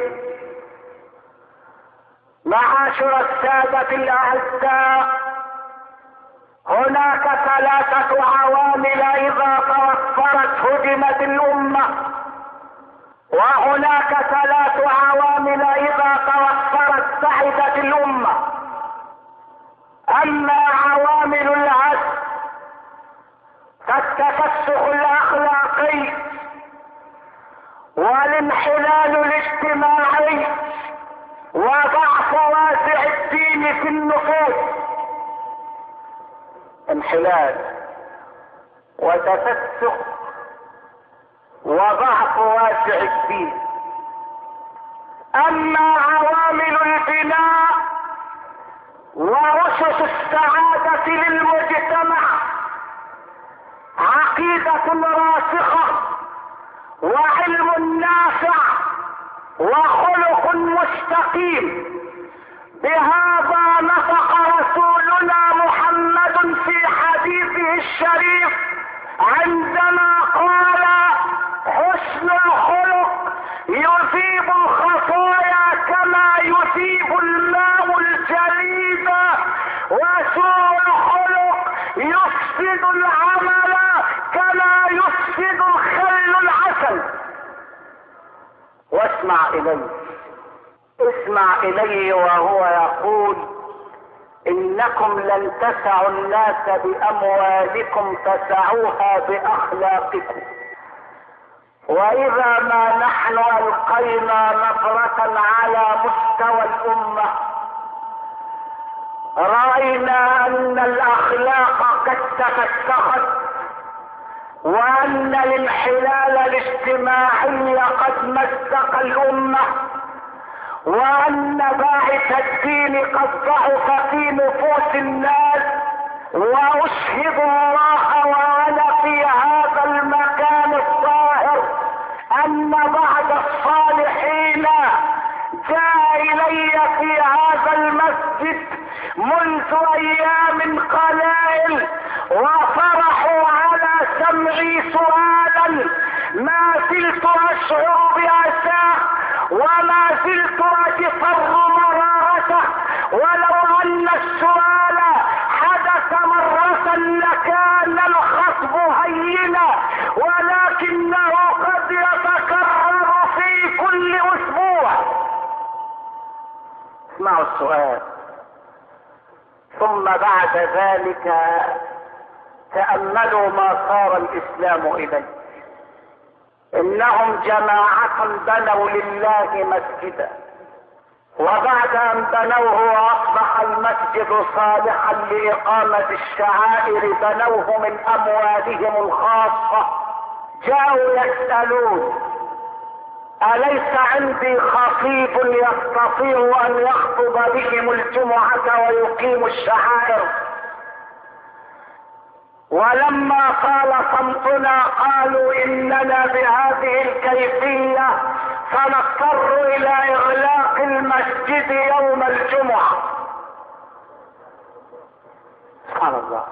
معاشر السادة الاعزاء، هناك 3 عوامل اذا توفرت هدمت الامة. وهناك 3 عوامل اذا توفرت سعدت الامة. اما عوامل العدل فالتفسخ الاخلاقي والانحلال الاجتماعي وضعف وازع الدين في النفوس. انحلال وتفسخ وضعف واسع الدين. اما عوامل البناء واسس السعادة للمجتمع عقيدة راسخة وعلم نافع وخلق مستقيم. بهذا نطق رسولنا محمد في حديثه الشريف عندما قال: حسن الخلق يذيب الخطايا كما يذيب الماء الجليد، وسوء الخلق يفسد العمل كما يفسد الخل العسل. واسمع الي، اسمع الي وهو يقول: انكم لن تسعوا الناس باموالكم، تسعوها باخلاقكم. واذا ما نحن القينا نظرة على مستوى الامة رأينا ان الاخلاق قد تفسخت، وان الانحلال الاجتماعي قد مزق الامة، وان باعث الدين قد ضعف في نفوس الناس. واشهد الله وانا في هذا المكان الطاهر ان بعض الصالحين جاء الي في هذا المسجد منذ ايام قلائل وفرحوا على سمعي سؤالا ما زلت اشعر باساه وما زلت اجفر مرارته. ولو ان السؤال حدث مرة لكان الخطب هينا، ولكنه قد يتكرر في كل اسبوع. اسمعوا السؤال. ثم بعد ذلك تأملوا ما صار الاسلام اليه. انهم جماعة بنوا لله مسجدا، وبعد ان بنوه واصبح المسجد صالحا لاقامة الشعائر بنوه من اموالهم الخاصة. جاءوا يسألون: اليس عندي خطيب يستطيع ان يخطب بهم الجمعة ويقيم الشعائر؟ ولما طال صمتنا قالوا: اننا بهذه الكيفية سنضطر الى اغلاق المسجد يوم الجمعة. سبحان الله.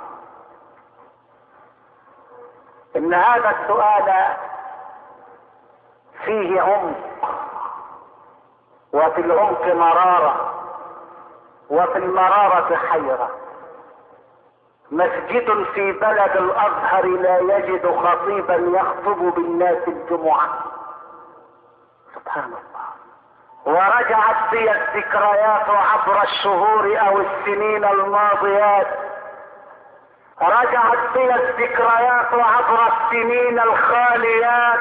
ان هذا السؤال فيه عمق، وفي العمق مرارة، وفي المرارة حيرة. مسجد في بلد الازهر لا يجد خطيبا يخطب بالناس الجمعة. سبحان الله. ورجعت بي الذكريات عبر الشهور او السنين الماضيات، رجعت بي الذكريات عبر السنين الخاليات،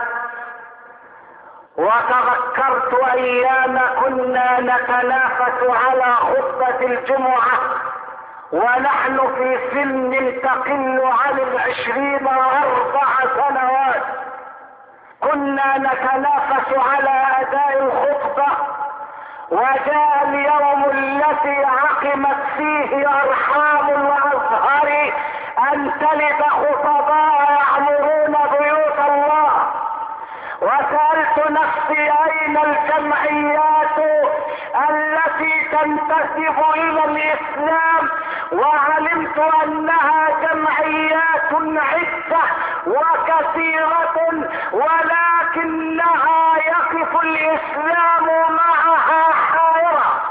وتذكرت ايام كنا نتنافس على خطبة الجمعة ونحن في سن تقل عن 24 سنوات. كنا نتنافس على اداء الخطبة، وجاء اليوم الذي عقمت فيه ارحام الازهر ان تلد خطباء يعمرون بيوت الله. وسألت نفسي: اين الجمعيات التي تنتسب الى الاسلام؟ وعلمت انها جمعيات عدة وكثيرة، ولكنها يقف الاسلام معها حائرة.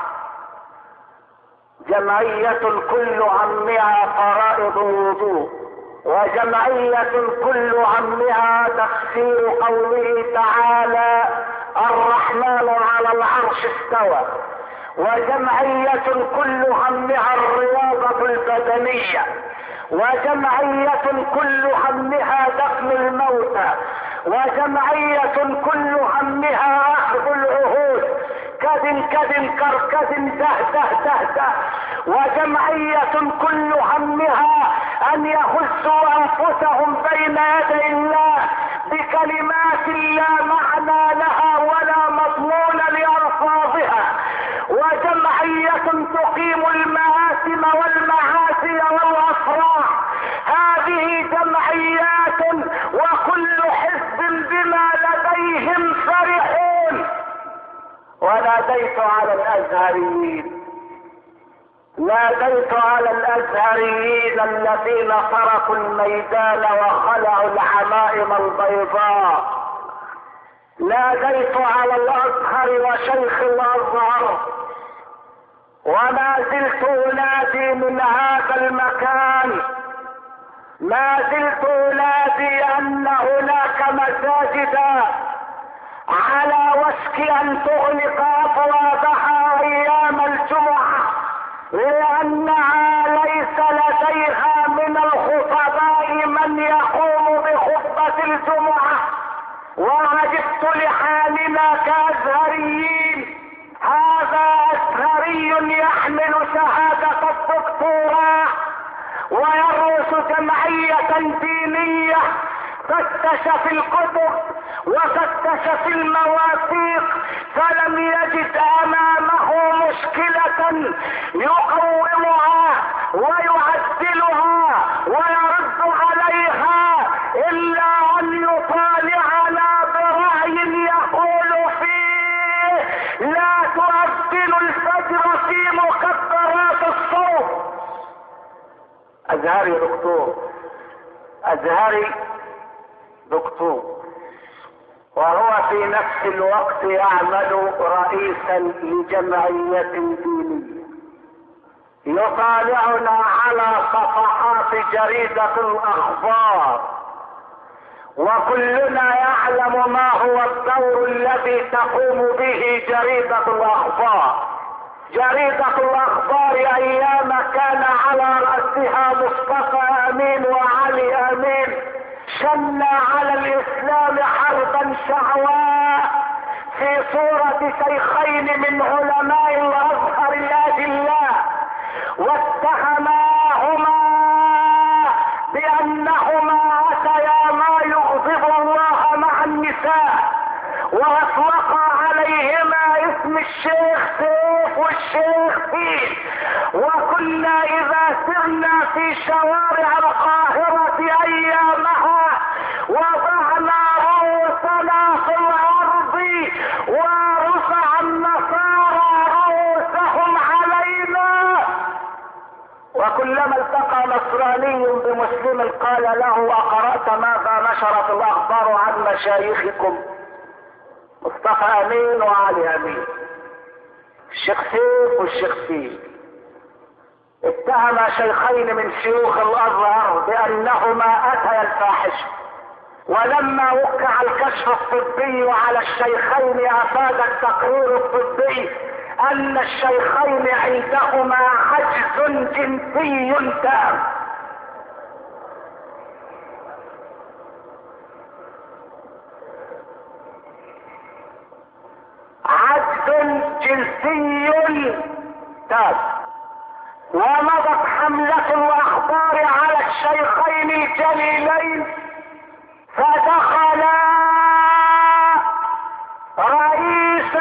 جمعية كل همها فرائض الوضوء، وجمعية كل همها تفسير قوله تعالى: الرحمن على العرش استوى، وجمعية كل همها الرياضة البدنية، وجمعية كل همها دفن الموتى، وجمعية كل همها اخذ العهود كد كركد ده، وجمعية كل همها ان يهزوا انفسهم بين يدي الله بكلمات لا معنى لها ولا مضمون لألفاظها، وجمعية تقيم المآثم والمعاصي والأفراح. هذه جمعيات وكل حزب بما لديهم فرحون. وناديت على الازهريين، ناديت على الازهريين الذين تركوا الميدان وخلعوا العمائم البيضاء، ناديت على الازهر وشيخ الازهر، وما زلت انادي من هذا المكان، ما زلت انادي ان هناك مساجدا على وشك ان تغلق ابوابها ايام الجمعة، لانها ليس لديها من الخطباء من يقوم بخطبة الجمعة. وعجبت لحالنا كازهريين، هذا ازهري يحمل شهادة الدكتوراه ويرأس جمعية دينية، فتش في الكتب وفتش في المواثيق فلم يجد امامه مشكلة يقومها ويعدلها ويرد عليها الا ان يطالعنا برأي يقول فيه لا تؤذن الفجر في مكبرات الصوت. ازهري دكتور، ازهري دكتور، وهو في نفس الوقت يعمل رئيسا لجمعية دينية، يطالعنا على صفحات جريدة الاخبار، وكلنا يعلم ما هو الدور الذي تقوم به جريدة الاخبار. جريدة الاخبار ايام كان على رأسها مصطفى امين وعلي امين شن على الاسلام حربا شعواء في صورة شيخين من علماء الازهر الاجلاء، واتهماهما بانهما اتيا ما يغضب الله مع النساء، واطلقا عليهما اسم الشيخ سيف والشيخ فيل. وكنا اذا سرنا في شوارع القاهرة ايامها وضعنا رؤوسنا في الارض ورفع النصارى رؤوسهم علينا. وكلما التقى نصراني بمسلم قال له اقرأت ماذا نشرت الاخبار عن مشايخكم؟ مصطفى امين وعلي امين، الشيخ سيف والشيخ فيل، اتهم شيخين من شيوخ الازهر بانهما اتيا الفاحشه. ولما وقع الكشف الطبي على الشيخين افاد التقرير الطبي ان الشيخين عندهما عجز جنسي تام. عجز جنسي تام. ومضت حملة الاخبار على الشيخين الجليلين، فدخلا رئيس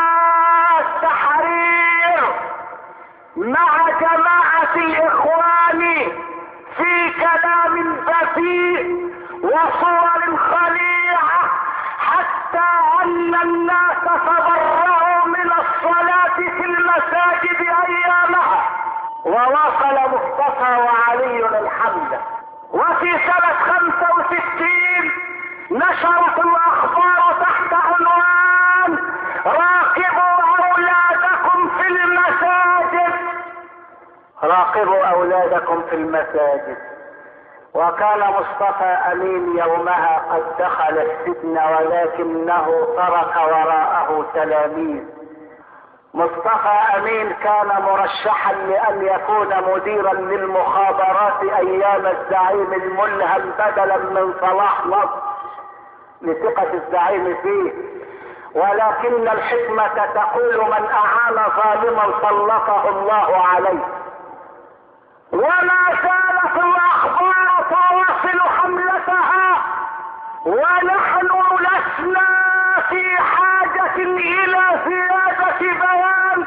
التحرير مع جماعة الاخوان في كلام بذيء وصور خليعة، حتى ان الناس تبرؤوا من الصلاة في المساجد ايامها. وواصل مصطفى وعلي الحملة، وفي سنة 65 نشرت الاخبار تحت عنوان راقبوا اولادكم في المساجد. راقبوا اولادكم في المساجد. وكان مصطفى امين يومها قد دخل السجن ولكنه ترك وراءه تلاميذ. مصطفى امين كان مرشحا لان يكون مديرا للمخابرات ايام الزعيم الملهم بدلا من صلاح نصر لثقة الزعيم فيه، ولكن الحكمة تقول من اعان ظالما سلطه الله عليه. وما زالت الاخبار تواصل حملتها، ونحن لسنا في حاجة الى زيادة بيان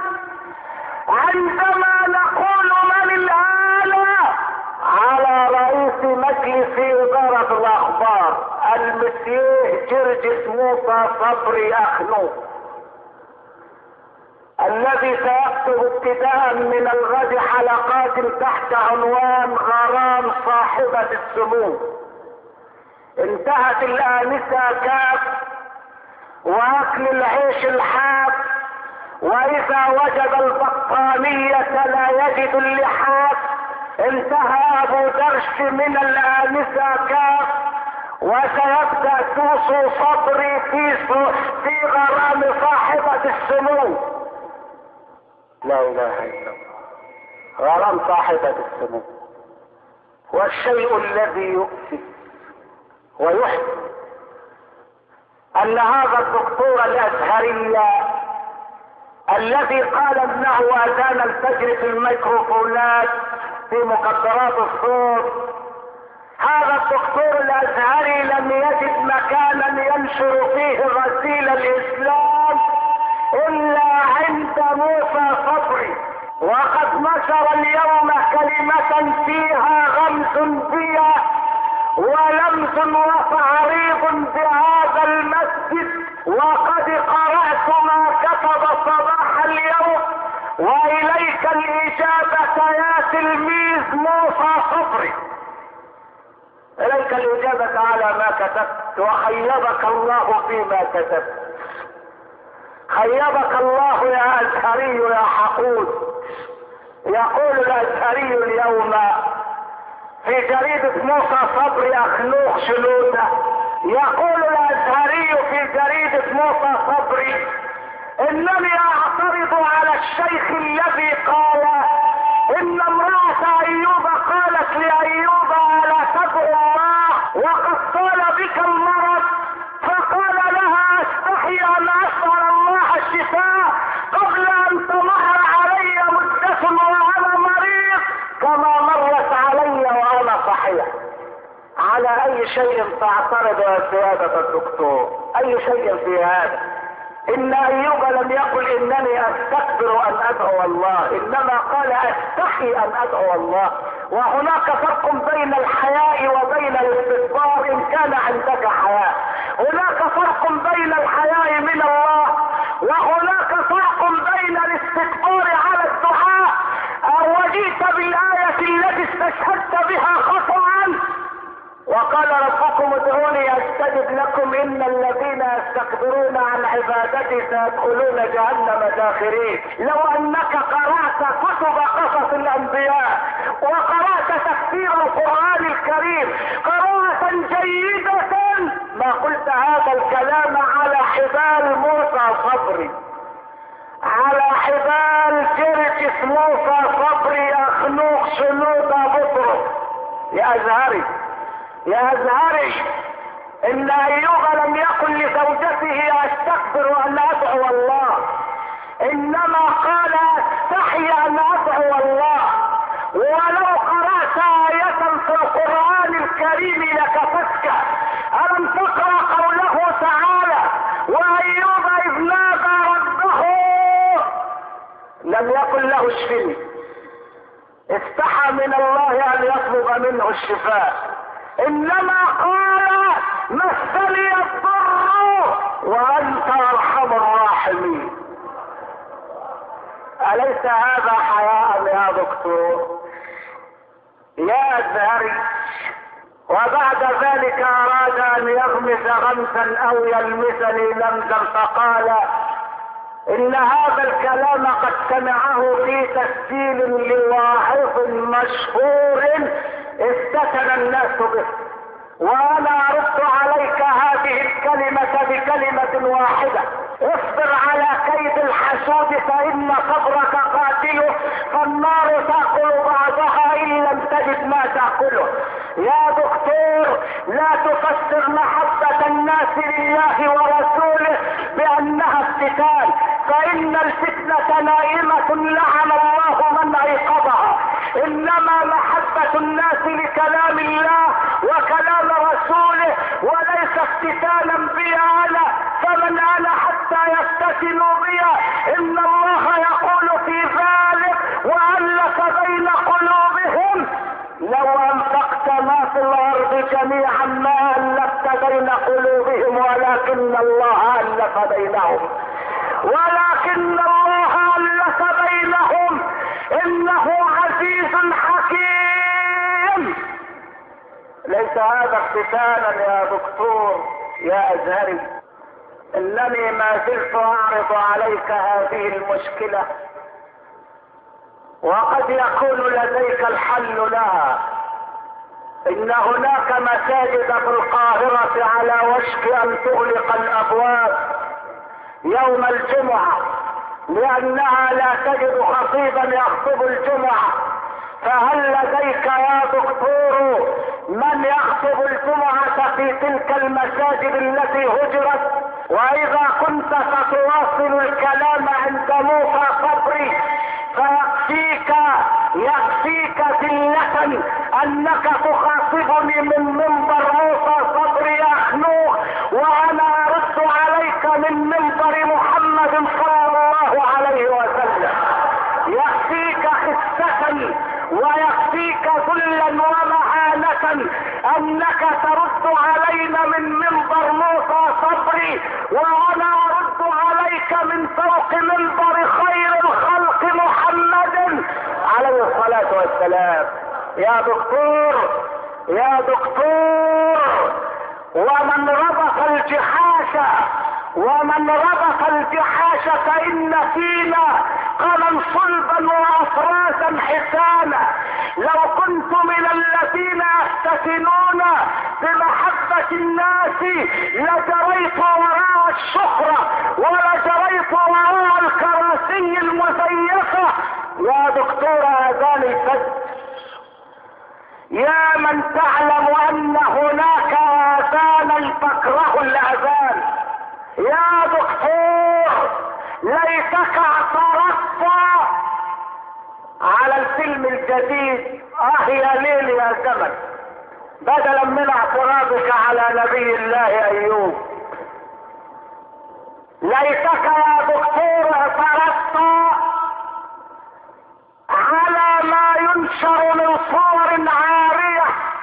عندما نقول من الآن على رئيس مجلس إدارة الأخبار المسيح جرجس موسى صبري أخنوخ، الذي سيكتب ابتداء من الغد حلقات تحت عنوان غرام صاحبة السموم. انتهت الآنسة كاف واكل العيش الحاد، واذا وجد البطانية لا يجد اللحاف. انتهى ابو درش من الآنسة كاف، وسيبدأ توسو صبري في غرام صاحبة السموم. لا اله الا الله، غرام صاحبة السموم. والشيء الذي يؤسف ويحزن ان هذا الدكتور الازهري الذي قال انه اذان الفجر في الميكروفونات في مقدرات الصوت، هذا الدكتور الازهري لم يجد مكانا ينشر فيه غسيل الاسلام الا عند موسى صبري، وقد نشر اليوم كلمة فيها غمز بي ولمز وتعريض بهذا المسجد، وقد قرأت ما كتب صباح اليوم، وإليك الإجابة يا تلميذ موسى صبري، إليك الإجابة على ما كتبت، وخيبك الله فيما كتبت. خيبك الله يا أزهري يا حقود. يقول الأزهري اليوم في جريدة موسى صبري أخنوخ شلوته، يقول الأزهري في جريدة موسى صبري انني اعترض على الشيخ الذي قال ان امرأة ايوب قالت لايوب الا تدعو الله وقد طال بك المرض، فقال لها استحي ان اسأل الله الشفاء قبل ان تمر علي مدة وانا مريض كما مرت علي وانا صحيح. على اي شيء تعترض يا سيادة الدكتور؟ اي شيء في هذا؟ ان ايوب لم يقل انني استكبر ان ادعو الله، انما قال استحي ان ادعو الله. وهناك فرق بين الحياء وبين الاستكبار ان كان عندك حياء. هناك فرق بين الحياء من الله وهناك فرق بين الاستكبار على الدعاء. وجئت بالاية التي استشهدت بها خطأ، وقال ربكم ادعوني استجب لكم ان الذين يستكبرون عن عبادتي سيدخلون جهنم داخرين. لو انك قرأت كتب قصص الانبياء وقرأت تفسير القرآن الكريم قراءة جيدة ما قلت هذا الكلام على حبال موسى صبري، على حبال جرجس موسى صبري اخنوخ شنودة بطرس. يا ازهري يا ازهري، ان ايوب لم يقل لزوجته استكبر ان ادعو الله، انما قال استحي ان ادعو الله. ولو قرأت آية في القرآن الكريم لكفتك. ألم تقرأ قوله تعالى وايوب اذ نادى ربه لم يقل له اشفني، استحى من الله ان يطلب منه الشفاء، انما قال مسني الضر وانت ارحم الراحمين. اليس هذا حياء يا دكتور يا ازهري؟ وبعد ذلك اراد ان يغمز غمزا او يلمسني لمزا فقال ان هذا الكلام قد سمعه في تسجيل لواعظ مشهور افتتن الناس به. وانا ارد عليك هذه الكلمة بكلمة واحدة: اصبر على كيد الحسود فان صبرك قاتله، فالنار تأكل بعضها ان لم تجد ما تأكله. يا دكتور، لا تفسر محبة الناس لله ورسوله بانها افتتان، فان الفتنة نائمة لعن الله من ايقظها. انما محبة الناس لكلام الله وكلام رسوله، وليس افتتانا بي انا، فمن انا حتى يفتتنوا بي؟ ان الله يقول في ذلك: والف بين قلوبهم لو انفقت ما في الارض جميعا ما الفت بين قلوبهم ولكن الله الف بينهم، ولكن الله الف بينهم، انه عزيز حكيم. ليس هذا افتتانا يا دكتور يا ازهري. انني ما زلت اعرض عليك هذه المشكلة، وقد يكون لديك الحل لها. ان هناك مساجد في القاهرة على وشك ان تغلق الابواب يوم الجمعة لانها لا تجد خطيبا يخطب الجمعة. فهل لديك يا دكتور من يخطب الجمعة في تلك المساجد التي هجرت؟ واذا كنت ستواصل الكلام عند موسى صبري يكفيك ذلة انك تخاطبني من منبر موسى صبري يا اخنوخ، وانا ارد عليك من منبر محمد صلى الله عليه وسلم. يكفيك خسة ويكفيك ذلا ومهانة انك ترد علينا من منبر موسى صبري، وانا ارد عليك من فوق منبر خير الخلق محمد عليه الصلاة والسلام. يا دكتور يا دكتور، ومن ربط الجحاش فإن فينا قمن صلبا وأفراسا حسانا. لو كنت من الذين يفتتنون بمحبة الناس لجريت وراء الشهرة ولجريت وراء الكراسي المزيفة. يا دكتور آذان الفجر، يا من تعلم أن هناك آذانا تكره الأذان، يا دكتور ليتك اعترضت على الفيلم الجديد يا ليل يا زمن بدلا من اعتراضك على نبي الله ايوب. ليتك يا دكتور اعترضت على ما ينشر من صور عارية.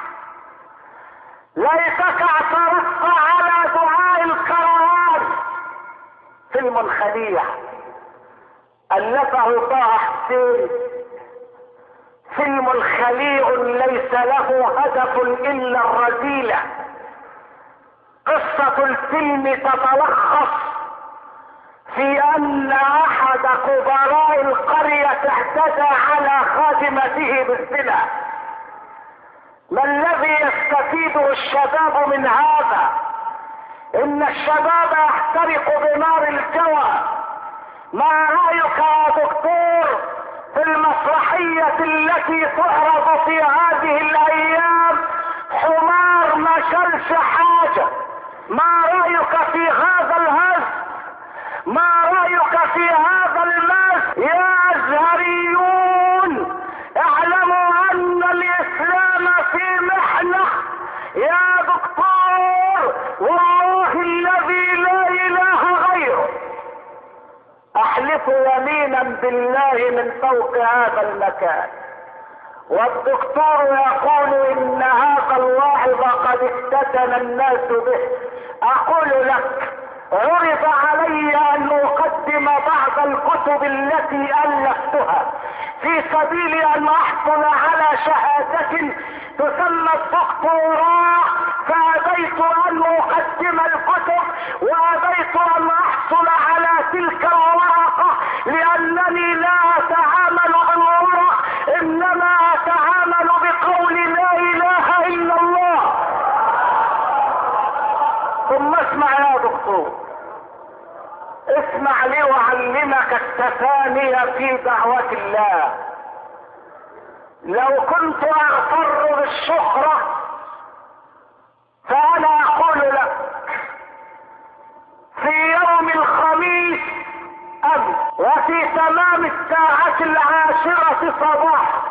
ليتك اعترضت على دعاء الكروان، فيلم خليع ألفه طه حسين، فيلم خليع ليس له هدف إلا الرذيلة. قصة الفيلم تتلخص في أن أحد كبراء القرية اعتدى على خادمته بالزنا. ما الذي يستفيده الشباب من هذا؟ ان الشباب يحترق بنار الجوى. ما رأيك يا دكتور في المسرحية التي تعرض في هذه الايام؟ حمار ما شالش حاجة. ما رأيك في هذا الهز؟ ما رأيك في هذا المس؟ يا ازهريون اعلموا ان الاسلام في محنة يا دكتور، والله الذي لا اله غيره احلف يمينا بالله من فوق هذا المكان، والدكتور يقول ان هذا الواعظ قد افتتن الناس به. اقول لك عرض علي ان اقدم بعض الكتب التي الفتها في سبيل ان احصل على شهادة تسمى الدكتوراه، فابيت ان اقدم الكتب وابيت ان احصل على تلك الورقة، لانني لا اتعامل بالورق انما اتعامل بقول لا اله التثاني في دعوة الله. لو كنت اغتر بالشهرة فانا اقول لك في يوم الخميس امس وفي تمام الساعة 10 صباحا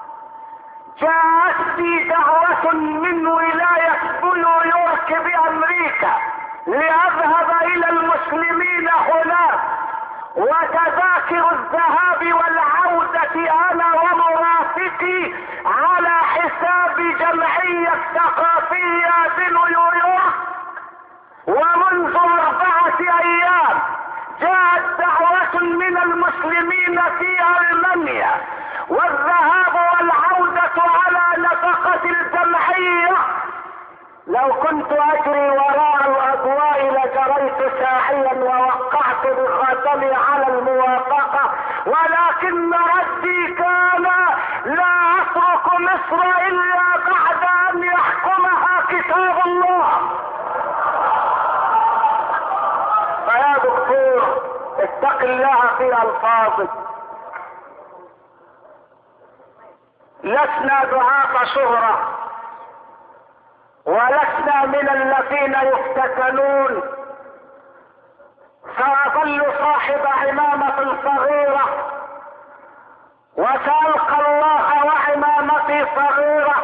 جاءتني دعوة من ولاية نيويورك بامريكا لأذهب إلى المسلمين هناك، وتذاكر الذهاب والعودة أنا ومرافقي على حساب جمعية ثقافية بنيويورك. ومنذ 4 أيام جاءت دعوة من المسلمين في ألمانيا والذهاب والعودة على نفقة الجمعية. لو كنت اجري وراء الاضواء لجريت ساعيا ووقعت بخاتمي على الموافقة، ولكن ردي كان لا اترك مصر الا بعد ان يحكمها كتاب الله. فيا دكتور اتق الله في الفاظك. لسنا دعاة شهرة ولسنا من الذين يفتتنون. سأظل صاحب عمامة صغيرة وسألقى الله وعمامتي صغيرة.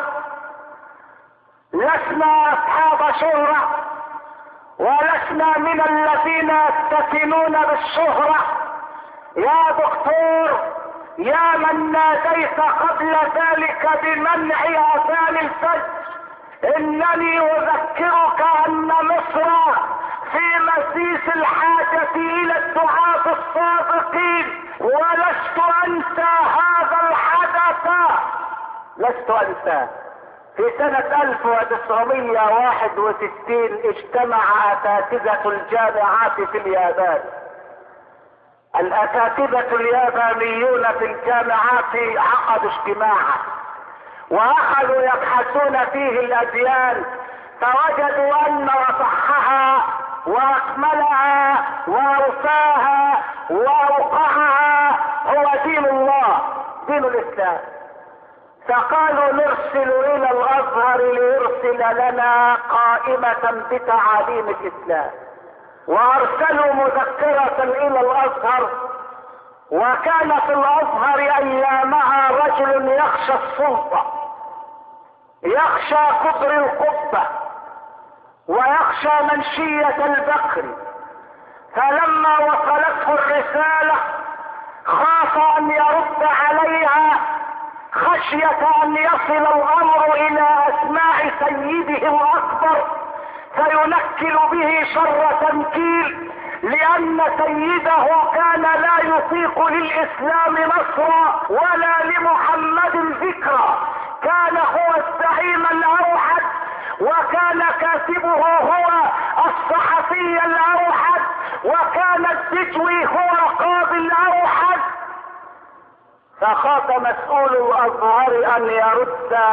لسنا أصحاب شهرة ولسنا من الذين يفتتنون بالشهرة. يا دكتور يا من ناديت قبل ذلك بمنع آذان الفجر، انني اذكرك ان مصر في مسيس الحاجة الى الدعاة الصادقين، ولست انسى هذا الحدث، لست انساه. في سنة 1961 اجتمع اساتذة الجامعات في اليابان. الاساتذة اليابانيون في الجامعات عقدوا اجتماعا واخذوا يبحثون فيه الاديان، فوجدوا ان اصحها واكملها واوفاها واوقعها هو دين الله، دين الاسلام. فقالوا نرسل الى الازهر ليرسل لنا قائمة بتعاليم الاسلام، وارسلوا مذكرة الى الازهر. وكان في الازهر ايامها رجل يخشى السلطة، يخشى كبر القبة ويخشى منشية البكر، فلما وصلته الرسالة خاف ان يرد عليها خشية ان يصل الامر الى اسماع سيده الاكبر فينكل به شر تنكيل، لان سيده كان لا يطيق للاسلام نصرا ولا لمحمد ذكرا. كان هو الزعيم الاوحد، وكان كاتبه هو الصحفي الاوحد، وكان الدجوي هو القاضي الاوحد. فخاف مسؤول الازهر ان يرد،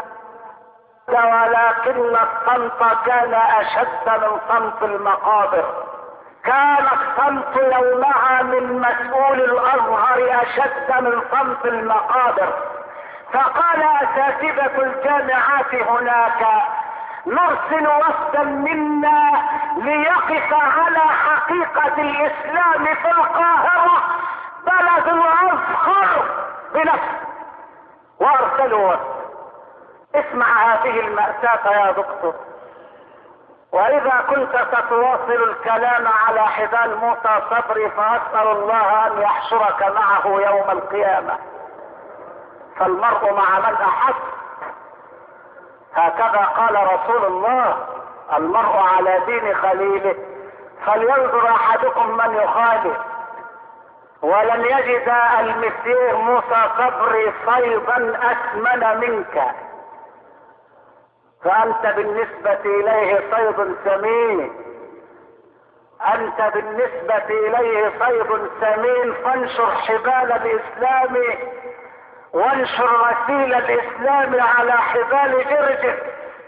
ولكن الصمت كان اشد من صمت المقابر. كان الصمت يومها من مسؤول الازهر اشد من صمت المقابر. فقال اساتذة الجامعات هناك نرسل وفدا منا ليقف على حقيقة الاسلام في القاهرة بلد الازهر بنفسه، وارسلوا وفد. اسمع هذه المأساة يا دكتور. واذا كنت ستواصل الكلام على حبال موسى صبري فاسأل الله ان يحشرك معه يوم القيامة. فالمرء مع من احب، هكذا قال رسول الله: المرء على دين خليله فلينظر احدكم من يخالف. ولن يجد المسير موسى صبري صيدا اثمن منك، فانت بالنسبة اليه صيد ثمين، انت بالنسبة اليه صيد ثمين. فانشر حبال الاسلام وانشر رسيل الاسلام على حبال جرجك.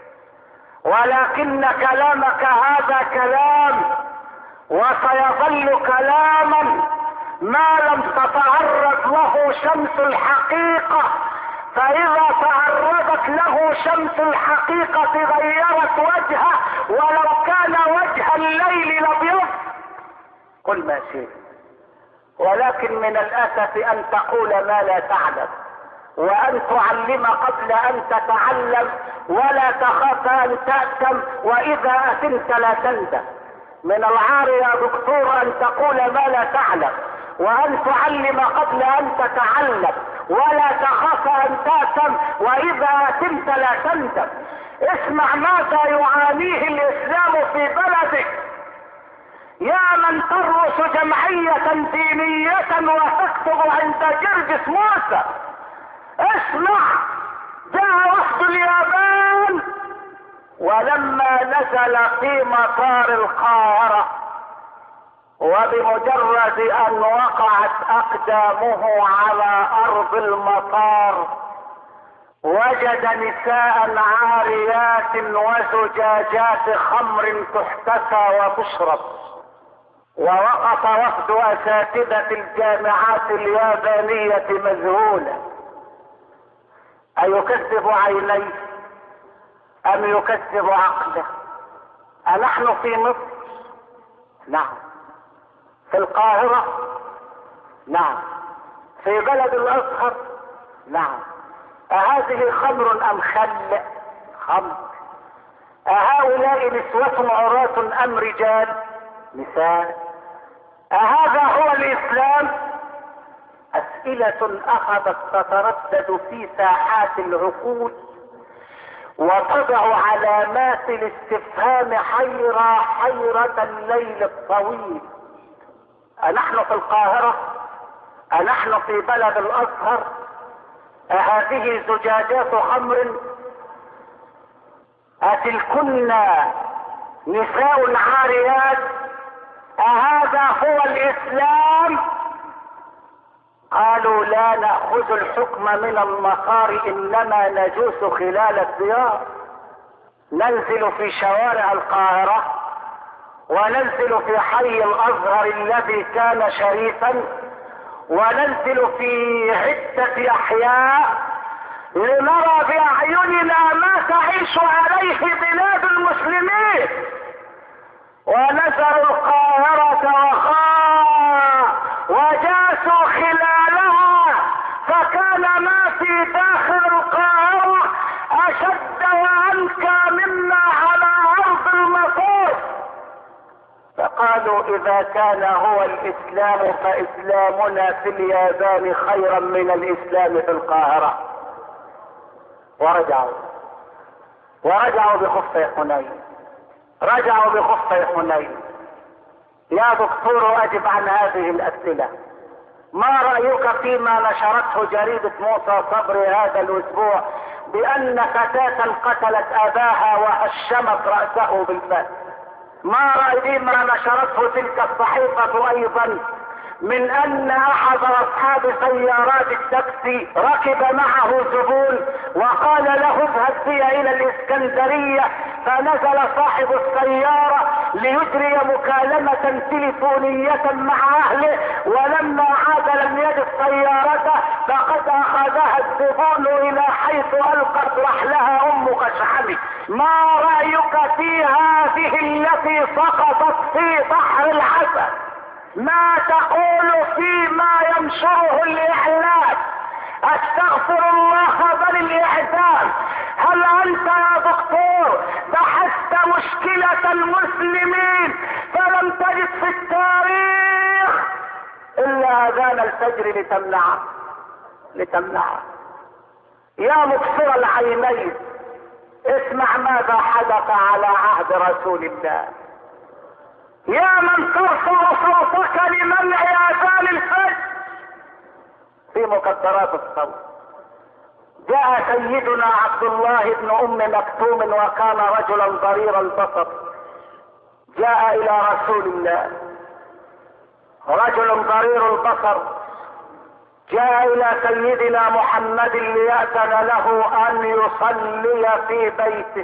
ولكن كلامك هذا كلام وسيظل كلاما ما لم تتعرض له شمس الحقيقة، فإذا تعرضت له شمس الحقيقة غيرت وجهه ولو كان وجه الليل الأبيض. قل ما شئت، ولكن من الأسف أن تقول ما لا تعلم، وأن تعلم قبل أن تتعلم، ولا تخاف أن تأتم، وإذا أتمت لا تندم. من العار يا دكتور أن تقول ما لا تعلم، وأن تعلم قبل أن تتعلم، ولا تخاف أن تأتم، وإذا أتمت لا تندم. اسمع ماذا يعانيه الإسلام في بلدك. يا من ترأس جمعية دينية وتكتب عند جرجس موسى، اسمع، جاء وفد اليابان ولما نزل في مطار القاهرة وبمجرد ان وقعت اقدامه على ارض المطار وجد نساء عاريات وزجاجات خمر تحتسى وتشرب، ووقف وفد اساتذة الجامعات اليابانية مذهولا. ايكذب عينيه ام يكذب عقله؟ أنحن في مصر؟ نعم. في القاهرة؟ نعم. في بلد الازهر؟ نعم. أهذه خمر ام خل؟ خمر. أهؤلاء نسوة عراة ام رجال؟ نساء. أهذا هو الإسلام؟ أسئلة أخذت تتردد في ساحات العقول وتضع علامات الاستفهام حيرة الليل الطويل. أنحن في القاهرة؟ أنحن في بلد الأزهر؟ أهذه زجاجات خمر؟ أتلكن نساء عاريات؟ أهذا هو الإسلام؟ قالوا لا نأخذ الحكم من المطار، إنما نجوس خلال الديار، ننزل في شوارع القاهرة وننزل في حي الأزهر الذي كان شريفا وننزل في عدة أحياء لنرى بأعيننا ما تعيش عليه بلاد المسلمين. ونزلوا القاهرة وجاسوا خلالها، فكان ما في داخل القاهرة أشد وأنكى مما على أرض المطار. فقالوا إذا كان هو الإسلام فإسلامنا في اليابان خيرا من الإسلام في القاهرة. ورجعوا بخفي حنين. رجعوا بخفي حنين. يا دكتور أجب عن هذه الأسئلة. ما رأيك فيما نشرته جريدة موسى صبري هذا الأسبوع بأن فتاة قتلت أباها وهشمت رأسه بالفأس؟ ما رأيك فيما نشرته تلك الصحيفة أيضا من أن أحد أصحاب سيارات التاكسي ركب معه زبون وقال له اذهب بي إلى الإسكندرية، فنزل صاحب السيارة ليجري مكالمة تليفونية مع أهله، ولما عاد لم يجد سيارته فقد أخذها الزبون إلى حيث ألقت رحلها أم قشعمي. ما رأيك في هذه التي سقطت في بحر العسل؟ ما تقول فيما ينشره الإعلام؟ استغفر الله بل الإعدام. هل أنت يا دكتور بحثت مشكلة المسلمين فلم تجد في التاريخ إلا أذان الفجر لتمنعه؟ يا مبصر العينين، اسمع ماذا حدث على عهد رسول الله. يا من ترفع صوتك لمنع اذان الفجر في مكبرات الصوت. جاء سيدنا عبد الله بن ام مكتوم وكان رجلا ضرير البصر، جاء الى رسول الله، رجل ضرير البصر جاء الى سيدنا محمد ليأذن له ان يصلي في بيته،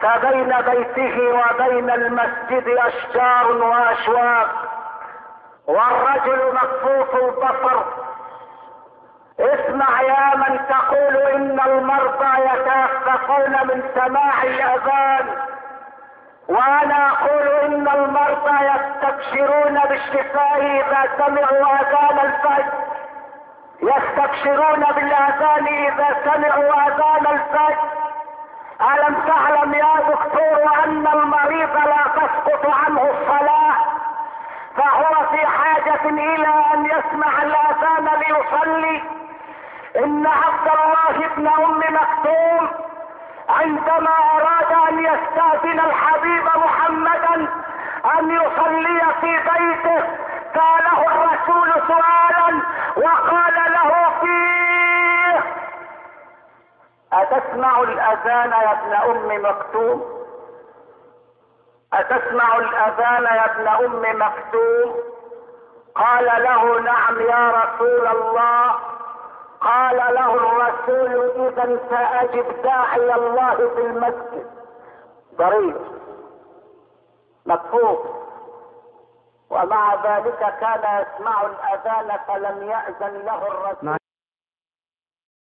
فبين بيته وبين المسجد اشجار واشواك، والرجل مكفوف البصر. اسمع يا من تقول ان المرضى يتوفقون من سماع الاذان، وانا اقول ان المرضى يستبشرون بالشفاء اذا سمعوا اذان الفجر، يستبشرون بالاذان اذا سمعوا اذان الفجر. الم تعلم يا دكتور ان المريض لا تسقط عنه الصلاه، فهو في حاجة الى ان يسمع الاذان ليصلي؟ ان عبد الله بن ام مكتوم عندما اراد ان يستأذن الحبيب محمدا ان يصلي في بيته سأله الرسول سؤالا وقال له فيه: اتسمع الاذان يا ابن ام مكتوم؟ اتسمع الاذان يا ابن ام مكتوم؟ قال له: نعم يا رسول الله. قال له الرسول: اذا ساجب داعي الله في المسجد. ضرير مكفوف، ومع ذلك كان يسمع الاذان فلم يأذن له الرسول.